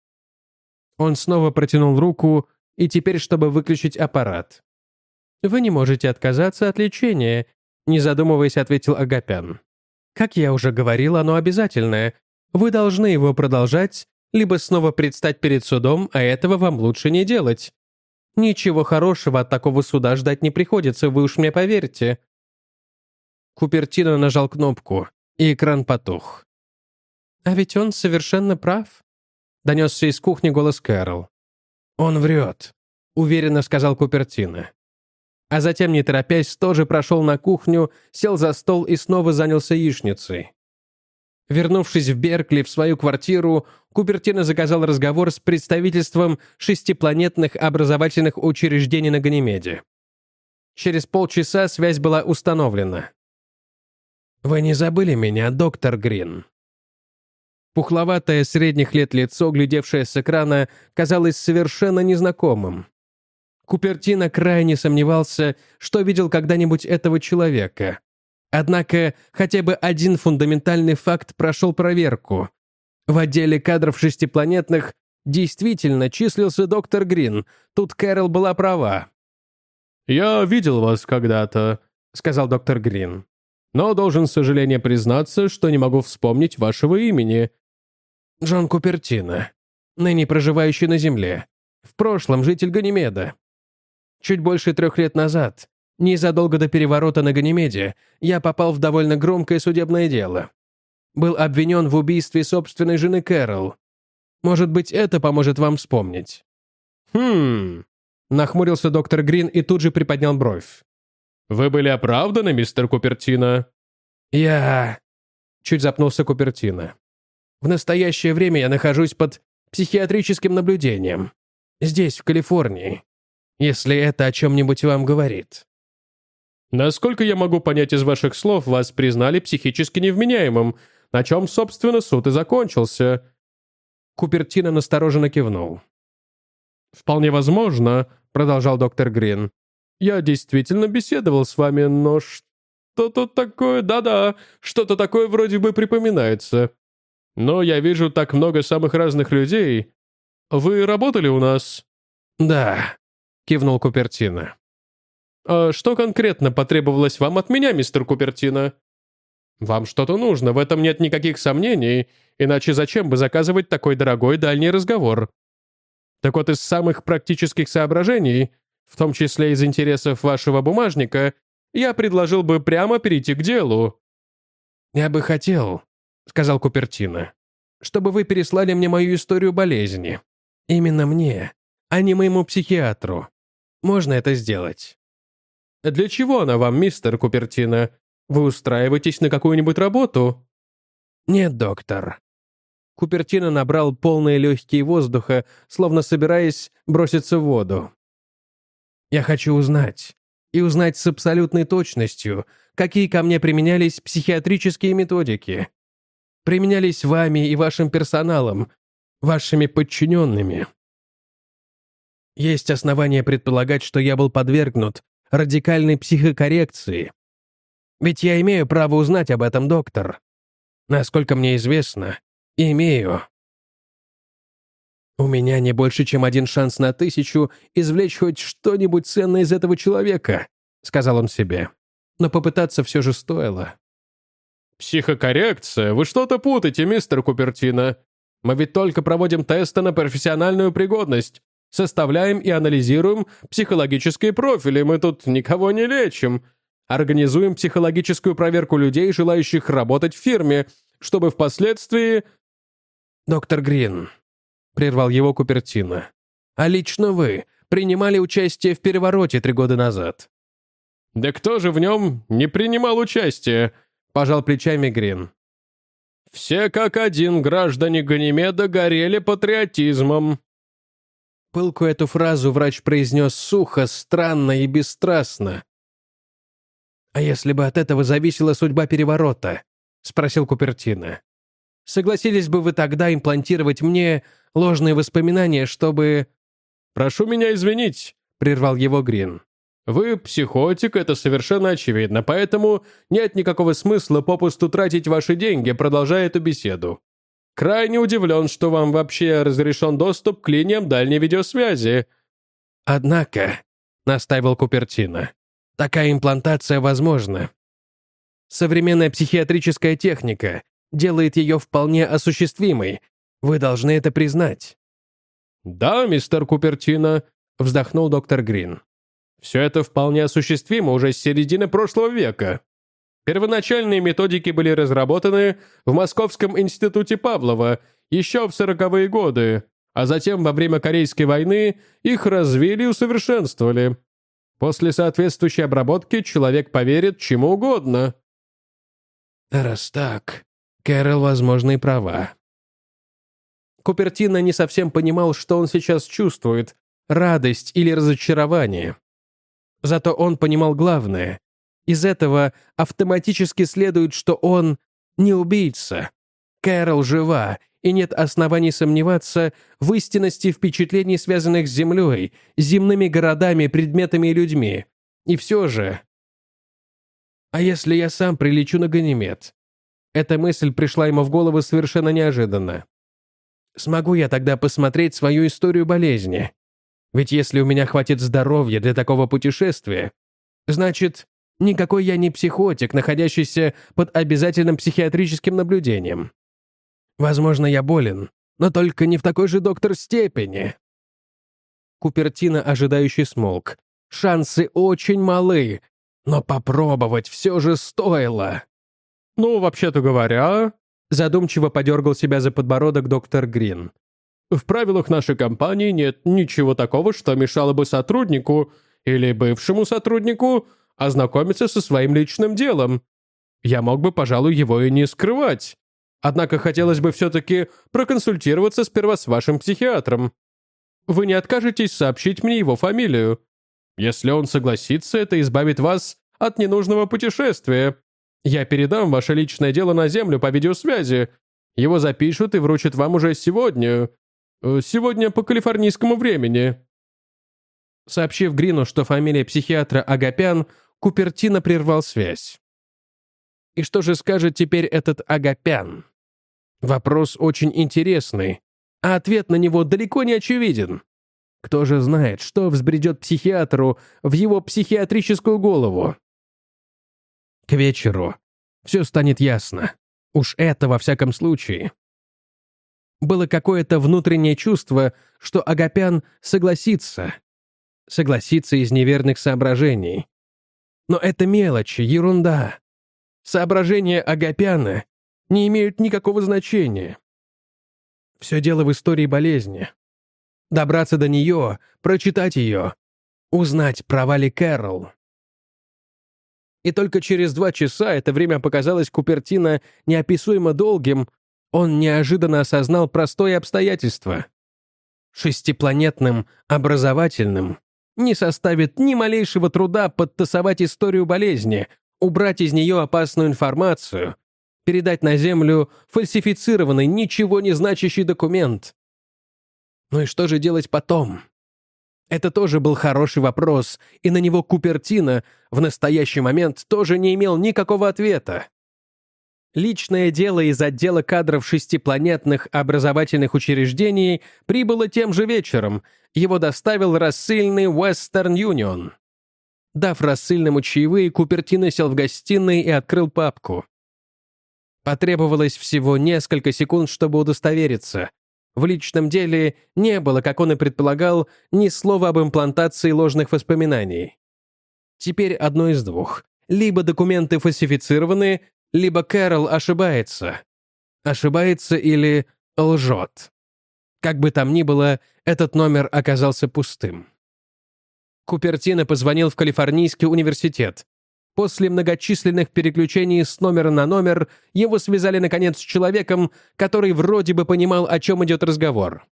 Он снова протянул руку, и теперь, чтобы выключить аппарат. «Вы не можете отказаться от лечения», — не задумываясь, ответил Агапян. «Как я уже говорил, оно обязательное. Вы должны его продолжать, либо снова предстать перед судом, а этого вам лучше не делать. Ничего хорошего от такого суда ждать не приходится, вы уж мне поверьте». Купертино нажал кнопку, и экран потух. «А ведь он совершенно прав», — донесся из кухни голос Кэрол. «Он врет», — уверенно сказал Купертино. А затем, не торопясь, тоже прошел на кухню, сел за стол и снова занялся яичницей. Вернувшись в Беркли в свою квартиру, Купертино заказал разговор с представительством шестипланетных образовательных учреждений на Ганимеде. Через полчаса связь была установлена. «Вы не забыли меня, доктор Грин?» Пухловатое средних лет лицо, глядевшее с экрана, казалось совершенно незнакомым. Купертино крайне сомневался, что видел когда-нибудь этого человека. Однако хотя бы один фундаментальный факт прошел проверку. В отделе кадров шестипланетных действительно числился доктор Грин. Тут Кэрол была права. «Я видел вас когда-то», — сказал доктор Грин. «Но должен с сожалением признаться, что не могу вспомнить вашего имени». «Джон Купертино, ныне проживающий на Земле. В прошлом житель Ганимеда. Чуть больше 3 лет назад, незадолго до переворота на Ганимеде, я попал в довольно громкое судебное дело. Был обвинен в убийстве собственной жены Кэрол. Может быть, это поможет вам вспомнить». Нахмурился доктор Грин и тут же приподнял бровь. «Вы были оправданы, мистер Купертино?» «Я...» Чуть запнулся Купертино. «В настоящее время я нахожусь под психиатрическим наблюдением. Здесь, в Калифорнии. Если это о чем-нибудь вам говорит». «Насколько я могу понять из ваших слов, вас признали психически невменяемым, на чем, собственно, суд и закончился». Купертино настороженно кивнул. «Вполне возможно», — продолжал доктор Грин. «Я действительно беседовал с вами, но что-то такое, да-да, что-то такое вроде бы припоминается. Но я вижу так много самых разных людей. Вы работали у нас?» «Да», — кивнул Купертино. «А что конкретно потребовалось вам от меня, мистер Купертино? Вам что-то нужно, в этом нет никаких сомнений, иначе зачем бы заказывать такой дорогой дальний разговор? Так вот, из самых практических соображений, в том числе из интересов вашего бумажника, я предложил бы прямо перейти к делу». «Я бы хотел», — сказал Купертино, «чтобы вы переслали мне мою историю болезни. Именно мне, а не моему психиатру. Можно это сделать?» «Для чего она вам, мистер Купертино? Вы устраиваетесь на какую-нибудь работу?» «Нет, доктор». Купертино набрал полные легкие воздуха, словно собираясь броситься в воду. «Я хочу узнать, и узнать с абсолютной точностью, какие ко мне применялись психиатрические методики. Применялись вами и вашим персоналом, вашими подчиненными. Есть основания предполагать, что я был подвергнут радикальной психокоррекции. Ведь я имею право узнать об этом, доктор. Насколько мне известно, имею. У меня не больше, чем один шанс на 1000 извлечь хоть что-нибудь ценное из этого человека», — сказал он себе. Но попытаться все же стоило. «Психокоррекция? Вы что-то путаете, мистер Купертино. Мы ведь только проводим тесты на профессиональную пригодность, составляем и анализируем психологические профили, мы тут никого не лечим. Организуем психологическую проверку людей, желающих работать в фирме, чтобы впоследствии...» «Доктор Грин», — прервал его Купертино, «а лично вы принимали участие в перевороте 3 года назад». «Да кто же в нем не принимал участие?» — пожал плечами Грин. «Все как один граждане Ганимеда горели патриотизмом». Пылкую эту фразу врач произнес сухо, странно и бесстрастно. «А если бы от этого зависела судьба переворота?» — спросил Купертино. «Согласились бы вы тогда имплантировать мне ложные воспоминания, чтобы...» «Прошу меня извинить», — прервал его Грин. «Вы психотик, это совершенно очевидно, поэтому нет никакого смысла попусту тратить ваши деньги, продолжая эту беседу. Крайне удивлен, что вам вообще разрешен доступ к линиям дальней видеосвязи». «Однако», — настаивал Купертино, — «такая имплантация возможна. Современная психиатрическая техника делает ее вполне осуществимой. Вы должны это признать». «Да, мистер Купертино», — вздохнул доктор Грин. «Все это вполне осуществимо уже с середины прошлого века. Первоначальные методики были разработаны в Московском институте Павлова еще в 40-е годы, а затем во время Корейской войны их развили и усовершенствовали. После соответствующей обработки человек поверит чему угодно. Раз так, Кэрол, возможно, и права. Купертино не совсем понимал, что он сейчас чувствует — радость или разочарование. Зато он понимал главное. Из этого автоматически следует, что он не убийца. Кэрол жива, и нет оснований сомневаться в истинности впечатлений, связанных с Землей, земными городами, предметами и людьми. И все же... А если я сам прилечу на Ганимед? Эта мысль пришла ему в голову совершенно неожиданно. Смогу я тогда посмотреть свою историю болезни? Ведь если у меня хватит здоровья для такого путешествия, значит, никакой я не психотик, находящийся под обязательным психиатрическим наблюдением. Возможно, я болен, но только не в такой же степени. Купертино ожидающий смолк. Шансы очень малы, но попробовать все же стоило. Ну, вообще-то говоря, Задумчиво подергал себя за подбородок доктор Грин. в правилах нашей компании нет ничего такого, что мешало бы сотруднику или бывшему сотруднику ознакомиться со своим личным делом. Я мог бы, пожалуй, его и не скрывать. Однако хотелось бы все-таки проконсультироваться сперва с вашим психиатром. Вы не откажетесь сообщить мне его фамилию? Если он согласится, это избавит вас от ненужного путешествия. Я передам ваше личное дело на Землю по видеосвязи. Его запишут и вручат вам уже сегодня. Сегодня по калифорнийскому времени». Сообщив Грину, что фамилия психиатра Агапян, Купертино прервал связь. И что же скажет теперь этот Агапян? Вопрос очень интересный, а ответ на него далеко не очевиден. Кто же знает, что взбредет психиатру в его психиатрическую голову? К вечеру все станет ясно. Уж это во всяком случае. Было какое-то внутреннее чувство, что Агапян согласится. Согласится из неверных соображений. Но это мелочи, ерунда. Соображения Агапяна не имеют никакого значения. Все дело в истории болезни. Добраться до нее, прочитать ее, узнать, права ли Кэрол. И только через 2 часа, это время показалось Купертино неописуемо долгим, он неожиданно осознал простое обстоятельство. Шестипланетным образовательным не составит ни малейшего труда подтасовать историю болезни, убрать из нее опасную информацию, передать на Землю фальсифицированный, ничего не значащий документ. Ну и что же делать потом? Это тоже был хороший вопрос, и на него Купертино в настоящий момент тоже не имел никакого ответа. Личное дело из отдела кадров шестипланетных образовательных учреждений прибыло тем же вечером. Его доставил рассыльный Western Union. Дав рассыльному чаевые, Купертино сел в гостиной и открыл папку. Потребовалось всего несколько секунд, чтобы удостовериться. В личном деле не было, как он и предполагал, ни слова об имплантации ложных воспоминаний. Теперь одно из двух. Либо документы фальсифицированы, либо Кэрол ошибается. Ошибается или лжет. Как бы там ни было, этот номер оказался пустым. Купертино позвонил в Калифорнийский университет. После многочисленных переключений с номера на номер его связали, наконец, с человеком, который вроде бы понимал, о чем идет разговор.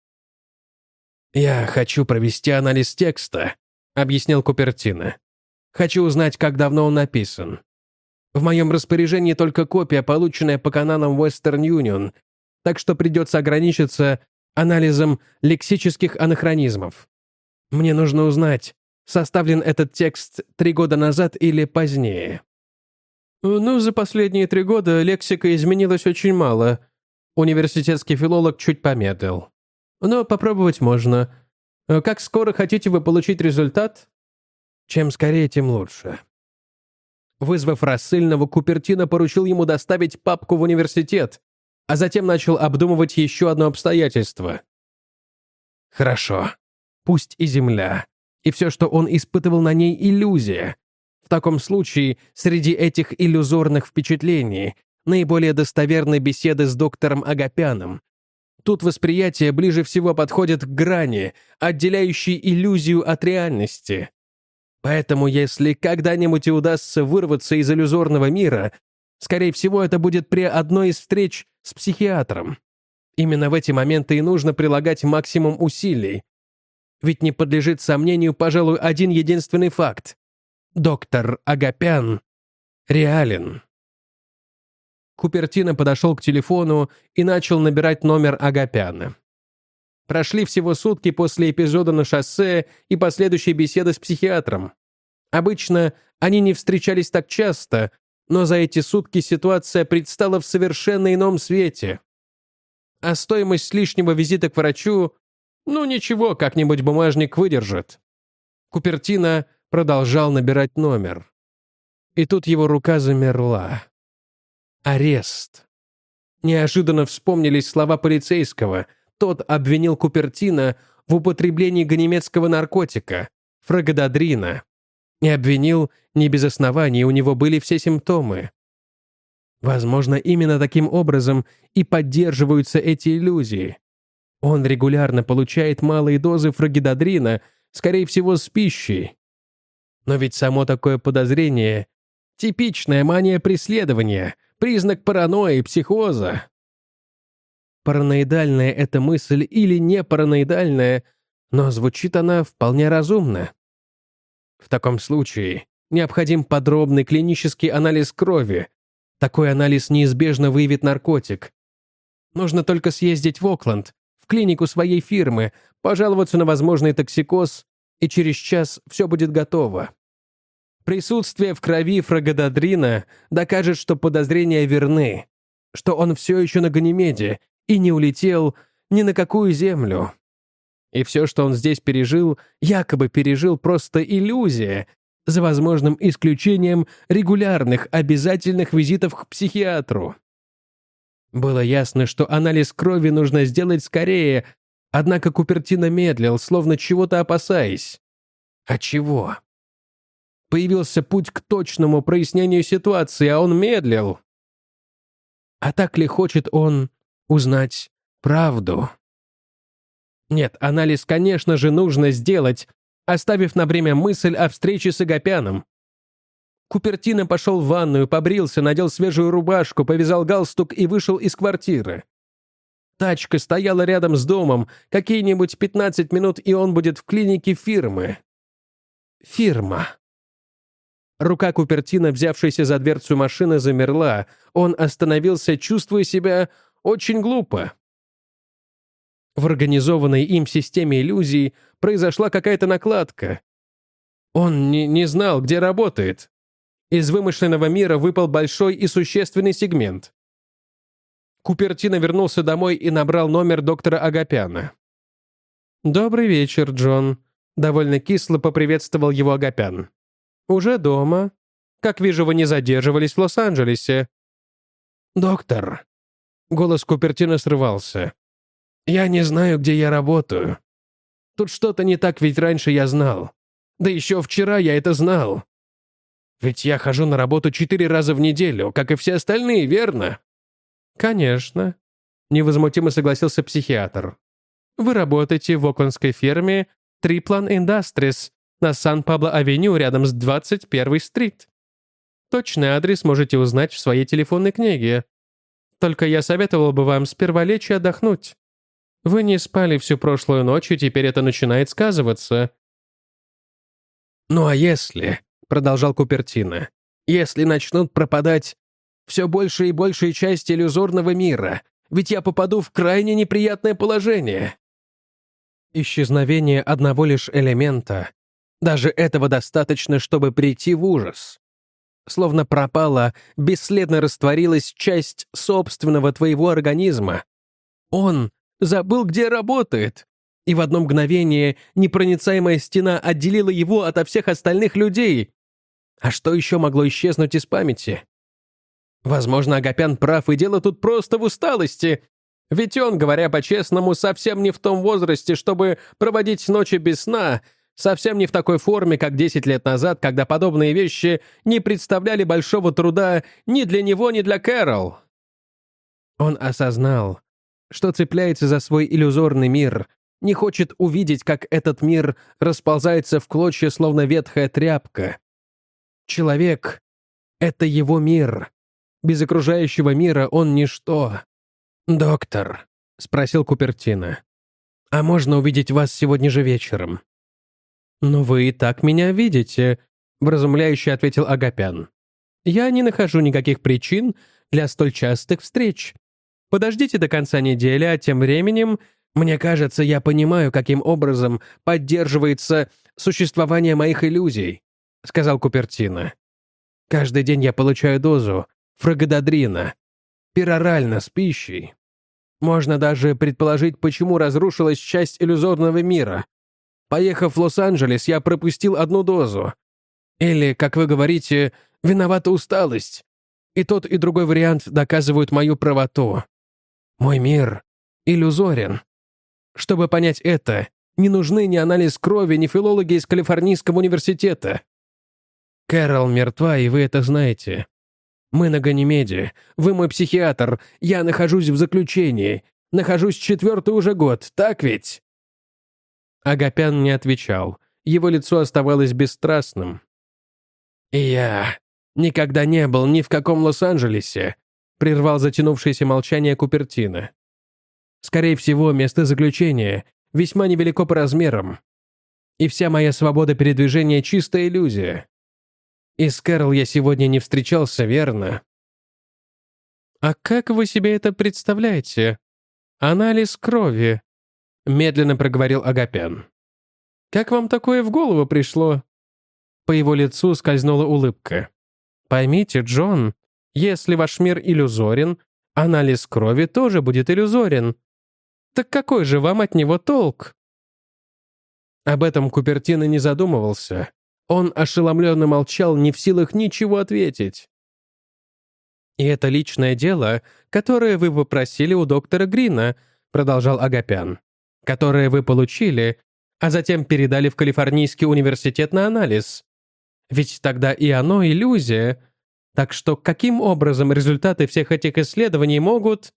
«Я хочу провести анализ текста», — объяснил Купертино. «Хочу узнать, как давно он написан. В моем распоряжении только копия, полученная по каналам Western Union, так что придется ограничиться анализом лексических анахронизмов. Мне нужно узнать, составлен этот текст 3 года назад или позднее». «Ну, за последние 3 года лексика изменилась очень мало». Университетский филолог чуть помедлил. «Но попробовать можно. Как скоро хотите вы получить результат?» «Чем скорее, тем лучше». Вызвав рассыльного, Купертино поручил ему доставить папку в университет, а затем начал обдумывать еще одно обстоятельство. Хорошо. Пусть и Земля, и все, что он испытывал на ней, иллюзия. В таком случае, среди этих иллюзорных впечатлений, наиболее достоверны беседы с доктором Агапяном. Тут восприятие ближе всего подходит к грани, отделяющей иллюзию от реальности. Поэтому, если когда-нибудь и удастся вырваться из иллюзорного мира, скорее всего, это будет при одной из встреч с психиатром. Именно в эти моменты и нужно прилагать максимум усилий. Ведь не подлежит сомнению, пожалуй, один единственный факт. Доктор Агапян реален. Купертино подошел к телефону и начал набирать номер Агапяна. Прошли всего сутки после эпизода на шоссе и последующей беседы с психиатром. Обычно они не встречались так часто, но за эти сутки ситуация предстала в совершенно ином свете. А стоимость лишнего визита к врачу, ну ничего, как-нибудь бумажник выдержит. Купертино продолжал набирать номер. И тут его рука замерла. Арест. Неожиданно вспомнились слова полицейского. Тот обвинил Купертино в употреблении ганемецкого наркотика, фрагодадрина. И обвинил не без оснований, у него были все симптомы. Возможно, именно таким образом и поддерживаются эти иллюзии. Он регулярно получает малые дозы фрагодадрина, скорее всего, с пищей. Но ведь само такое подозрение — типичная мания преследования, признак паранойи, психоза. Параноидальная эта мысль или не параноидальная, но звучит она вполне разумно. В таком случае необходим подробный клинический анализ крови. Такой анализ неизбежно выявит наркотик. Нужно только съездить в Окленд, в клинику своей фирмы, пожаловаться на возможный токсикоз, и через час все будет готово. Присутствие в крови фрагодадрина докажет, что подозрения верны, что он все еще на Ганимеде и не улетел ни на какую землю. И все, что он здесь пережил, якобы пережил просто иллюзия, за возможным исключением регулярных обязательных визитов к психиатру. Было ясно, что анализ крови нужно сделать скорее, однако Купертино медлил, словно чего-то опасаясь. А чего? Появился путь к точному прояснению ситуации, а он медлил. А так ли хочет он узнать правду? Нет, анализ, конечно же, нужно сделать, оставив на время мысль о встрече с Агапяном. Купертино пошел в ванную, побрился, надел свежую рубашку, повязал галстук и вышел из квартиры. Тачка стояла рядом с домом, какие-нибудь 15 минут, и он будет в клинике фирмы. Фирма. Рука Купертино, взявшаяся за дверцу машины, замерла. Он остановился, чувствуя себя очень глупо. В организованной им системе иллюзий произошла какая-то накладка. Он не знал, где работает. Из вымышленного мира выпал большой и существенный сегмент. Купертино вернулся домой и набрал номер доктора Агапяна. «Добрый вечер, Джон», — довольно кисло поприветствовал его Агапян. «Уже дома. Как вижу, вы не задерживались в Лос-Анджелесе». «Доктор», — голос Купертино срывался, — «я не знаю, где я работаю. Тут что-то не так, ведь раньше я знал. Да еще вчера я это знал. Ведь я хожу на работу 4 раза в неделю, как и все остальные, верно?» «Конечно», — невозмутимо согласился психиатр. «Вы работаете в оклендской ферме Triplan Industries на Сан-Пабло-авеню рядом с 21-й стрит. Точный адрес можете узнать в своей телефонной книге. Только я советовал бы вам сперва лечь и отдохнуть. Вы не спали всю прошлую ночь, и теперь это начинает сказываться». «Ну а если...» — продолжал Купертино, «если начнут пропадать все больше и большие части иллюзорного мира, ведь я попаду в крайне неприятное положение». Исчезновение одного лишь элемента, даже этого достаточно, чтобы прийти в ужас. Словно пропала, бесследно растворилась часть собственного твоего организма. Он забыл, где работает, и в одно мгновение непроницаемая стена отделила его ото всех остальных людей. А что еще могло исчезнуть из памяти? Возможно, Агапян прав, и дело тут просто в усталости. Ведь он, говоря по-честному, совсем не в том возрасте, чтобы проводить ночи без сна, Совсем не в такой форме, как 10 лет назад, когда подобные вещи не представляли большого труда ни для него, ни для Кэрол. Он осознал, что цепляется за свой иллюзорный мир, не хочет увидеть, как этот мир расползается в клочья, словно ветхая тряпка. Человек — это его мир. Без окружающего мира он ничто. «Доктор», — спросил Купертино, — «а можно увидеть вас сегодня же вечером?» «Но вы и так меня видите», — вразумляюще ответил Агапян. «Я не нахожу никаких причин для столь частых встреч. Подождите до конца недели, а тем временем, мне кажется, я понимаю, каким образом поддерживается существование моих иллюзий», — сказал Купертино. «Каждый день я получаю дозу фрагодадрина, перорально с пищей. Можно даже предположить, почему разрушилась часть иллюзорного мира. Поехав в Лос-Анджелес, я пропустил одну дозу. Или, как вы говорите, виновата усталость. И тот, и другой вариант доказывают мою правоту. Мой мир иллюзорен. Чтобы понять это, не нужны ни анализ крови, ни филологи из Калифорнийского университета. Кэрол мертва, и вы это знаете. Мы на Ганимеде. Вы мой психиатр. Я нахожусь в заключении. Нахожусь 4-й уже год, так ведь?» Агапян не отвечал. Его лицо оставалось бесстрастным. «И я никогда не был ни в каком Лос-Анджелесе», прервал затянувшееся молчание Купертино. «Скорее всего, место заключения весьма невелико по размерам. И вся моя свобода передвижения — чистая иллюзия. И с Кэрол я сегодня не встречался, верно?» «А как вы себе это представляете? Анализ крови», — медленно проговорил Агапян. «Как вам такое в голову пришло?» По его лицу скользнула улыбка. «Поймите, Джон, если ваш мир иллюзорен, анализ крови тоже будет иллюзорен. Так какой же вам от него толк?» Об этом Купертино не задумывался. Он ошеломленно молчал, не в силах ничего ответить. «И это личное дело, которое вы попросили у доктора Грина», продолжал Агапян, «которое вы получили, а затем передали в Калифорнийский университет на анализ. Ведь тогда и оно иллюзия. Так что каким образом результаты всех этих исследований могут...»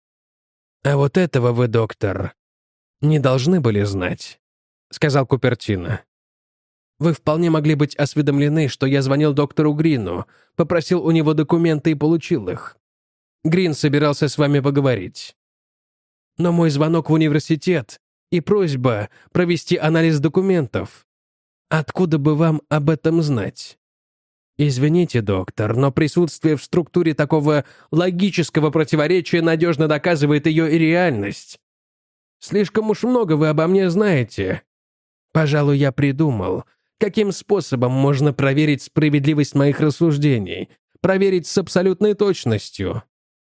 «А вот этого вы, доктор, не должны были знать», — сказал Купертино. «Вы вполне могли быть осведомлены, что я звонил доктору Грину, попросил у него документы и получил их. Грин собирался с вами поговорить. Но мой звонок в университет и просьба провести анализ документов. Откуда бы вам об этом знать? Извините, доктор, но присутствие в структуре такого логического противоречия надежно доказывает ее и реальность. Слишком уж много вы обо мне знаете. Пожалуй, я придумал, каким способом можно проверить справедливость моих рассуждений, проверить с абсолютной точностью».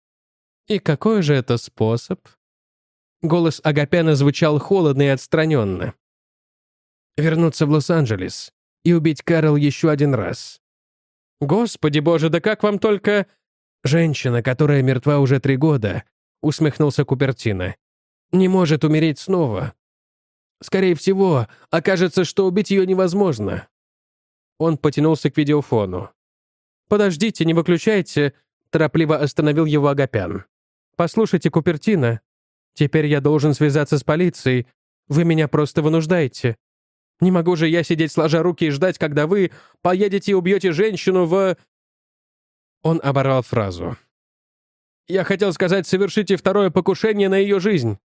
«И какой же это способ?» Голос Агапяна звучал холодно и отстраненно. «Вернуться в Лос-Анджелес и убить Кэрол еще один раз». «Господи боже, да как вам только...» «Женщина, которая мертва уже 3 года», — усмехнулся Купертино, «не может умереть снова. Скорее всего, окажется, что убить ее невозможно». Он потянулся к видеофону. «Подождите, не выключайте», — торопливо остановил его Агапян. «Послушайте, Купертино, теперь я должен связаться с полицией. Вы меня просто вынуждаете. Не могу же я сидеть сложа руки и ждать, когда вы поедете и убьете женщину в...» Он оборвал фразу. «Я хотел сказать, совершите второе покушение на ее жизнь».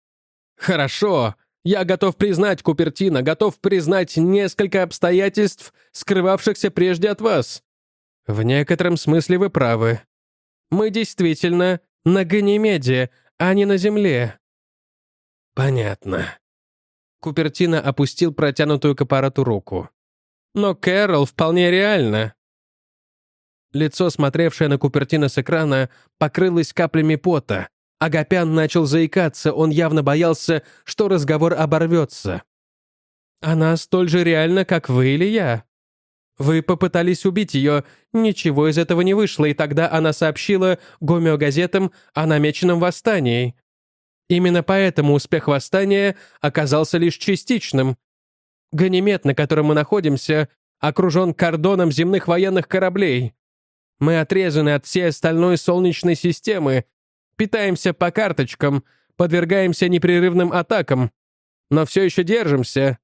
«Хорошо. Я готов признать, Купертино, готов признать несколько обстоятельств, скрывавшихся прежде от вас. В некотором смысле вы правы. Мы действительно на Ганимеде, а не на Земле». «Понятно». Купертино опустил протянутую к аппарату руку. «Но Кэрол вполне реально». Лицо, смотревшее на Купертино с экрана, покрылось каплями пота. Агапян начал заикаться, он явно боялся, что разговор оборвется. «Она столь же реальна, как вы или я. Вы попытались убить ее, ничего из этого не вышло, и тогда она сообщила гомеогазетам о намеченном восстании. Именно поэтому успех восстания оказался лишь частичным. Ганимед, на котором мы находимся, окружен кордоном земных военных кораблей. Мы отрезаны от всей остальной Солнечной системы, питаемся по карточкам, подвергаемся непрерывным атакам, но все еще держимся.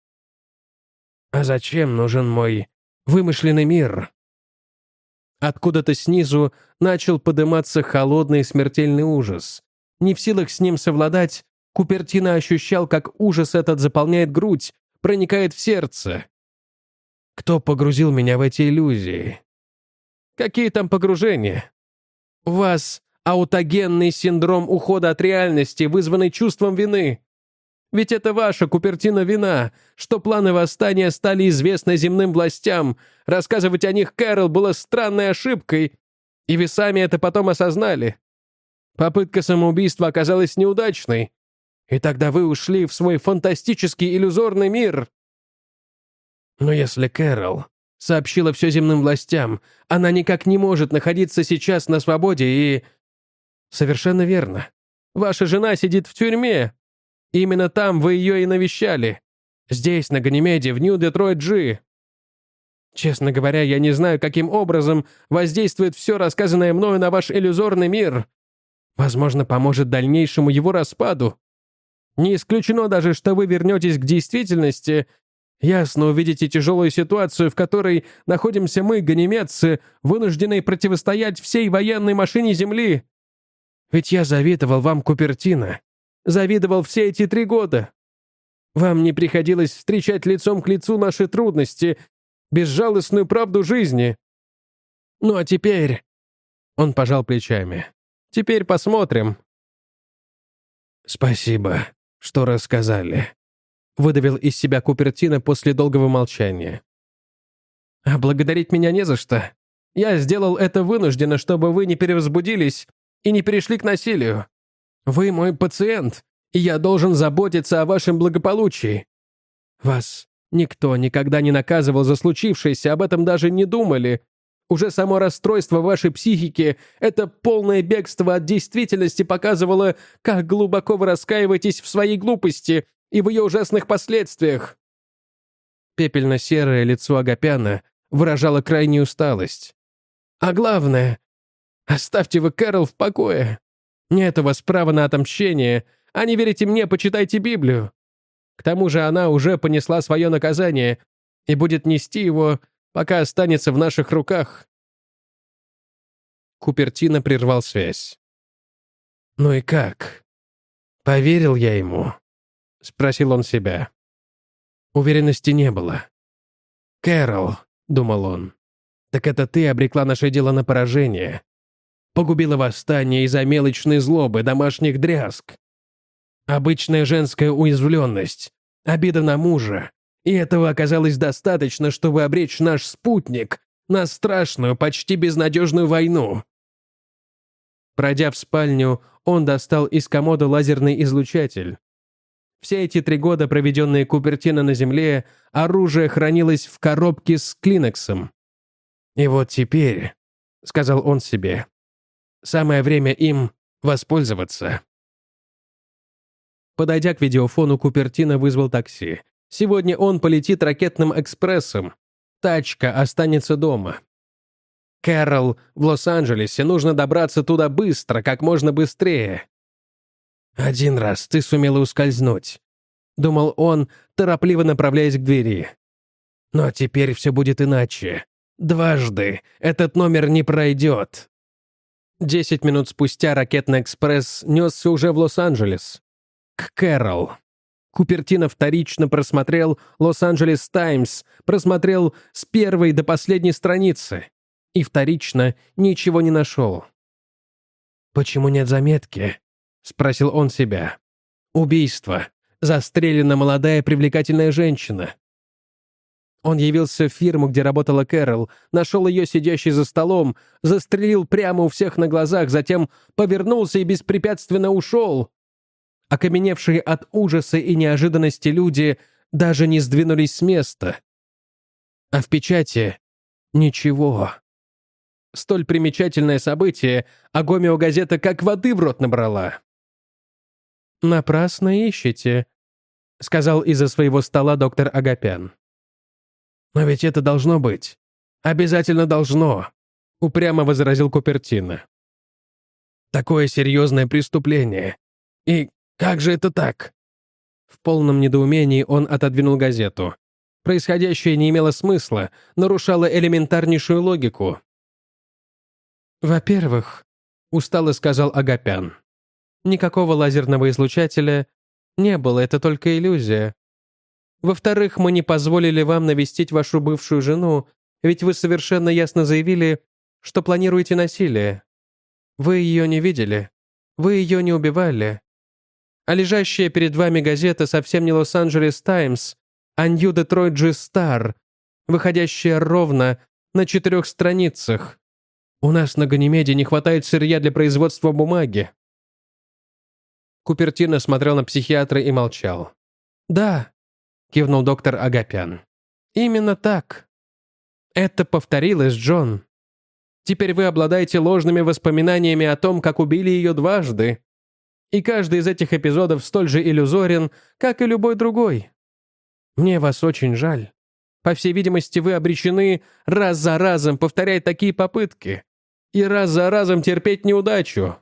А зачем нужен мой вымышленный мир? Откуда-то снизу начал подниматься холодный смертельный ужас. Не в силах с ним совладать, Купертино ощущал, как ужас этот заполняет грудь, проникает в сердце. Кто погрузил меня в эти иллюзии? Какие там погружения? У вас аутогенный синдром ухода от реальности, вызванный чувством вины. Ведь это ваша, Купертино, вина, что планы восстания стали известны земным властям. Рассказывать о них Кэрол было странной ошибкой, и вы сами это потом осознали. Попытка самоубийства оказалась неудачной, и тогда вы ушли в свой фантастический иллюзорный мир. Но если Кэрол сообщила все земным властям, она никак не может находиться сейчас на свободе и... Совершенно верно. Ваша жена сидит в тюрьме. Именно там вы ее и навещали. Здесь, на Ганимеде, в Нью-Детройт-Джи. Честно говоря, я не знаю, каким образом воздействует все рассказанное мною на ваш иллюзорный мир. Возможно, поможет дальнейшему его распаду. Не исключено даже, что вы вернетесь к действительности, ясно увидите тяжелую ситуацию, в которой находимся мы, ганимедцы, вынужденные противостоять всей военной машине Земли. Ведь я завидовал вам, Купертино. Завидовал все эти 3 года. Вам не приходилось встречать лицом к лицу наши трудности, безжалостную правду жизни. Ну а теперь...» Он пожал плечами. «Теперь посмотрим». «Спасибо, что рассказали», — выдавил из себя Купертино после долгого молчания. «А благодарить меня не за что. Я сделал это вынужденно, чтобы вы не перевозбудились и не перешли к насилию. Вы мой пациент, и я должен заботиться о вашем благополучии. Вас никто никогда не наказывал за случившееся, об этом даже не думали. Уже само расстройство вашей психики, это полное бегство от действительности показывало, как глубоко вы раскаиваетесь в своей глупости и в ее ужасных последствиях». Пепельно-серое лицо Агапяна выражало крайнюю усталость. «А главное, оставьте вы Кэрол в покое. Нет у вас права на отомщение, а не верите мне, почитайте Библию. К тому же она уже понесла свое наказание и будет нести его, пока останется в наших руках». Купертино прервал связь. «Ну и как? Поверил я ему?» — спросил он себя. Уверенности не было. «Кэрол», — думал он, — «так это ты обрекла наше дело на поражение. Погубила восстание из-за мелочной злобы, домашних дрязг. Обычная женская уязвленность, обида на мужа. И этого оказалось достаточно, чтобы обречь наш спутник на страшную, почти безнадежную войну». Пройдя в спальню, он достал из комода лазерный излучатель. Все эти 3 года, проведенные Купертино на Земле, оружие хранилось в коробке с клинексом. «И вот теперь», — сказал он себе, — «самое время им воспользоваться». Подойдя к видеофону, Купертино вызвал такси. Сегодня он полетит ракетным экспрессом. Тачка останется дома. Кэрол в Лос-Анджелесе, нужно добраться туда быстро, как можно быстрее. «Один раз ты сумела ускользнуть», — думал он, торопливо направляясь к двери. «Но теперь все будет иначе. Дважды этот номер не пройдет». 10 минут спустя ракетный экспресс несся уже в Лос-Анджелес. К Кэрол. Купертино вторично просмотрел «Лос-Анджелес Таймс», просмотрел с первой до последней страницы и вторично ничего не нашел. «Почему нет заметки?» — спросил он себя. «Убийство. Застрелена молодая привлекательная женщина». Он явился в фирму, где работала Кэрол, нашел ее сидящей за столом, застрелил прямо у всех на глазах, затем повернулся и беспрепятственно ушел. Окаменевшие от ужаса и неожиданности люди даже не сдвинулись с места. А в печати — ничего. Столь примечательное событие, а Гомео-газета как воды в рот набрала. «Напрасно ищете», — сказал из-за своего стола доктор Агапян. «Но ведь это должно быть. Обязательно должно», — упрямо возразил Купертино. «Такое серьезное преступление. И как же это так?» В полном недоумении он отодвинул газету. Происходящее не имело смысла, нарушало элементарнейшую логику. «Во-первых, — устало сказал Агапян, — никакого лазерного излучателя не было, это только иллюзия. Во-вторых, мы не позволили вам навестить вашу бывшую жену, ведь вы совершенно ясно заявили, что планируете насилие. Вы ее не видели, вы ее не убивали. А лежащая перед вами газета совсем не Лос-Анджелес Таймс, а Нью Детройт Джи Стар, выходящая ровно на 4 страницах. У нас на Ганимеде не хватает сырья для производства бумаги». Купертино смотрел на психиатра и молчал. «Да», — кивнул доктор Агапян. «Именно так. Это повторилось, Джон. Теперь вы обладаете ложными воспоминаниями о том, как убили ее дважды. И каждый из этих эпизодов столь же иллюзорен, как и любой другой. Мне вас очень жаль. По всей видимости, вы обречены раз за разом повторять такие попытки и раз за разом терпеть неудачу.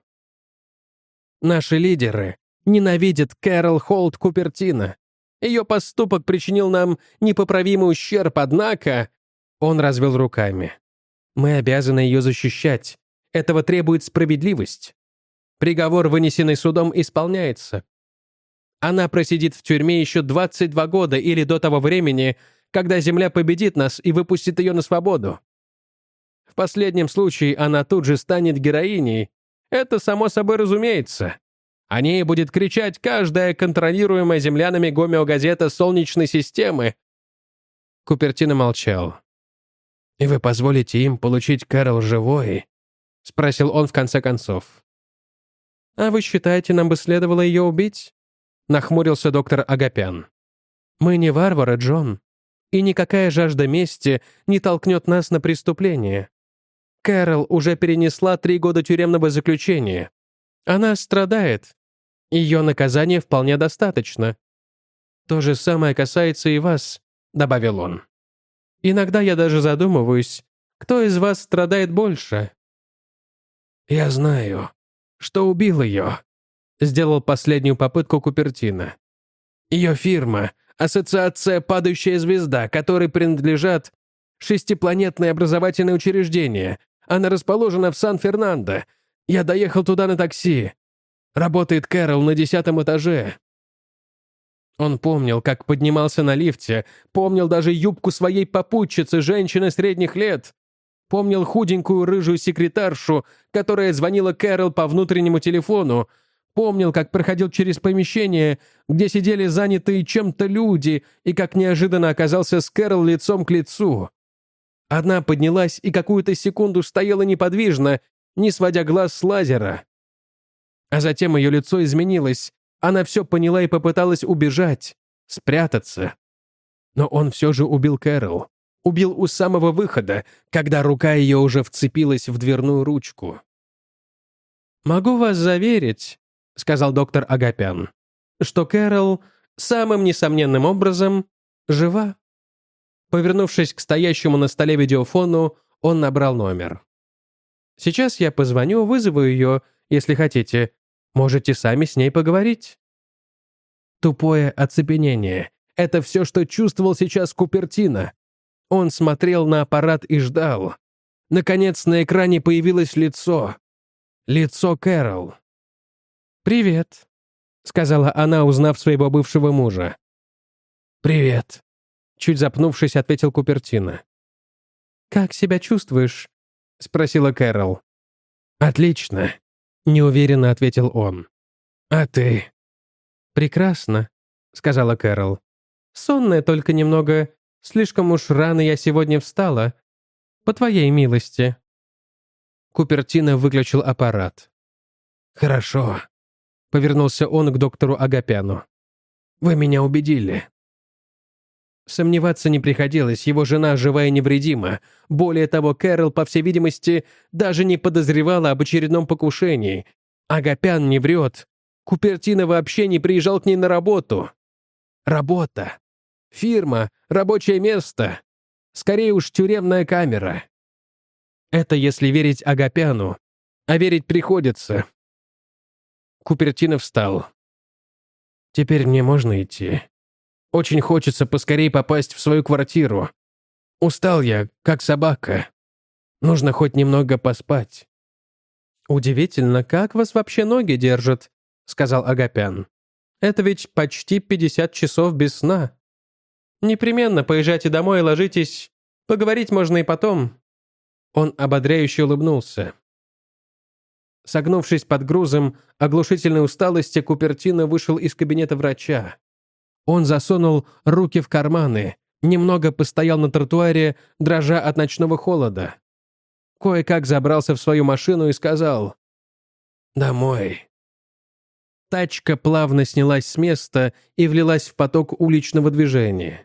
Наши лидеры ненавидят Кэрол Холт Купертино. Ее поступок причинил нам непоправимый ущерб, однако...» Он развел руками. «Мы обязаны ее защищать. Этого требует справедливость. Приговор, вынесенный судом, исполняется. Она просидит в тюрьме еще 22 года или до того времени, когда Земля победит нас и выпустит ее на свободу. В последнем случае она тут же станет героиней. Это само собой разумеется. О ней будет кричать каждая контролируемая землянами гомеогазета Солнечной системы». Купертино молчал. «И вы позволите им получить Кэрол живой?» — спросил он в конце концов. «А вы считаете, нам бы следовало ее убить?» — нахмурился доктор Агапян. «Мы не варвары, Джон, и никакая жажда мести не толкнет нас на преступление. Кэрол уже перенесла 3 года тюремного заключения. Она страдает. Ее наказание вполне достаточно. То же самое касается и вас», — добавил он. «Иногда я даже задумываюсь, кто из вас страдает больше?» «Я знаю, что убил ее», — сделал последнюю попытку Купертино. «Ее фирма — Ассоциация «Падающая звезда», которой принадлежат шестипланетные образовательные учреждения. Она расположена в Сан-Фернандо. Я доехал туда на такси. Работает Кэрол на 10-м этаже». Он помнил, как поднимался на лифте, помнил даже юбку своей попутчицы, женщины средних лет. Помнил худенькую рыжую секретаршу, которая звонила Кэрол по внутреннему телефону. Помнил, как проходил через помещение, где сидели занятые чем-то люди, и как неожиданно оказался с Кэрол лицом к лицу. Она поднялась и какую-то секунду стояла неподвижно, не сводя глаз с лазера. А затем ее лицо изменилось. Она все поняла и попыталась убежать, спрятаться. Но он все же убил Кэрол. Убил у самого выхода, когда рука ее уже вцепилась в дверную ручку. «Могу вас заверить», — сказал доктор Агапян, «что Кэрол самым несомненным образом жива». Повернувшись к стоящему на столе видеофону, он набрал номер. «Сейчас я позвоню, вызову ее, если хотите. Можете сами с ней поговорить». Тупое оцепенение — это все, что чувствовал сейчас Купертино. Он смотрел на аппарат и ждал. Наконец на экране появилось лицо. Лицо Кэрол. «Привет», — сказала она, узнав своего бывшего мужа. «Привет», — чуть запнувшись, ответил Купертино. «Как себя чувствуешь?» — спросила Кэрол. «Отлично», — неуверенно ответил он. «А ты?» «Прекрасно», — сказала Кэрол. «Сонная только немного. Слишком уж рано я сегодня встала. По твоей милости». Купертино выключил аппарат. «Хорошо», — повернулся он к доктору Агапяну. «Вы меня убедили». Сомневаться не приходилось, его жена жива и невредима. Более того, Кэрол, по всей видимости, даже не подозревала об очередном покушении. Агапян не врет. Купертино вообще не приезжал к ней на работу. Работа. Фирма, рабочее место. Скорее уж тюремная камера. Это если верить Агапяну. А верить приходится. Купертино встал. Теперь мне можно идти. Очень хочется поскорее попасть в свою квартиру. Устал я, как собака. Нужно хоть немного поспать. «Удивительно, как вас вообще ноги держат», — сказал Агапян. «Это ведь почти 50 часов без сна. Непременно поезжайте домой и ложитесь. Поговорить можно и потом». Он ободряюще улыбнулся. Согнувшись под грузом оглушительной усталости, Купертино вышел из кабинета врача. Он засунул руки в карманы, немного постоял на тротуаре, дрожа от ночного холода. Кое-как забрался в свою машину и сказал: «Домой». Тачка плавно снялась с места и влилась в поток уличного движения.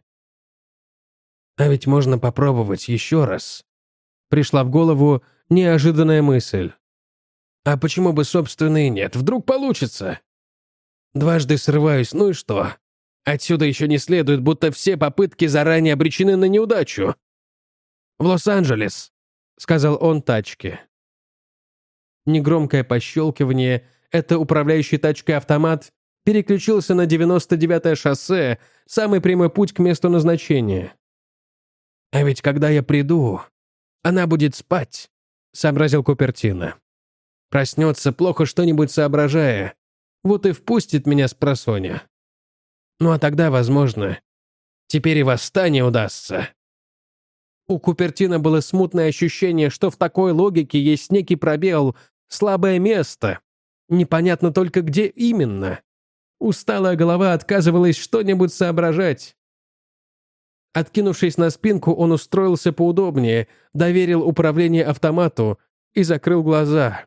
«А ведь можно попробовать еще раз». Пришла в голову неожиданная мысль. «А почему бы, собственно, и нет? Вдруг получится?» Дважды срываюсь, ну и что? Отсюда еще не следует, будто все попытки заранее обречены на неудачу. «В Лос-Анджелес», — сказал он тачке. Негромкое пощелкивание, это управляющий тачкой автомат, переключился на 99-е шоссе, самый прямой путь к месту назначения. «А ведь когда я приду, она будет спать», — сообразил Купертино. «Проснется, плохо что-нибудь соображая, вот и впустит меня спросонья. Ну а тогда, возможно, теперь и восстание удастся». У Купертино было смутное ощущение, что в такой логике есть некий пробел, слабое место. Непонятно только, где именно. Усталая голова отказывалась что-нибудь соображать. Откинувшись на спинку, он устроился поудобнее, доверил управление автомату и закрыл глаза.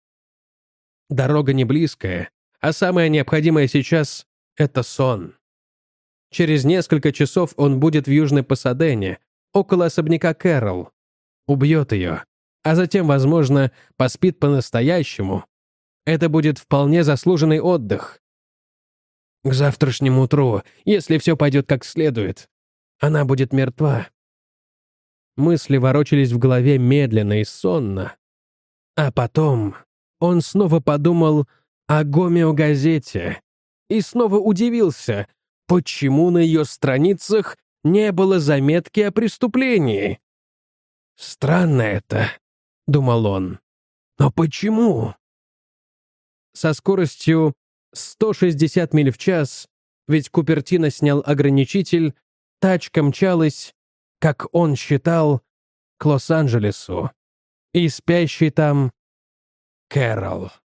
Дорога не близкая, а самое необходимое сейчас — это сон. Через несколько часов он будет в Южной Пасадене, около особняка Кэрол. Убьет ее, а затем, возможно, поспит по-настоящему. Это будет вполне заслуженный отдых. К завтрашнему утру, если все пойдет как следует, она будет мертва. Мысли ворочались в голове медленно и сонно. А потом он снова подумал о гомеогазете и снова удивился, почему на ее страницах не было заметки о преступлении. «Странно это», — думал он. «Но почему?» Со скоростью 160 миль в час, ведь Купертино снял ограничитель, тачка мчалась, как он считал, к Лос-Анджелесу и спящий там Кэрол.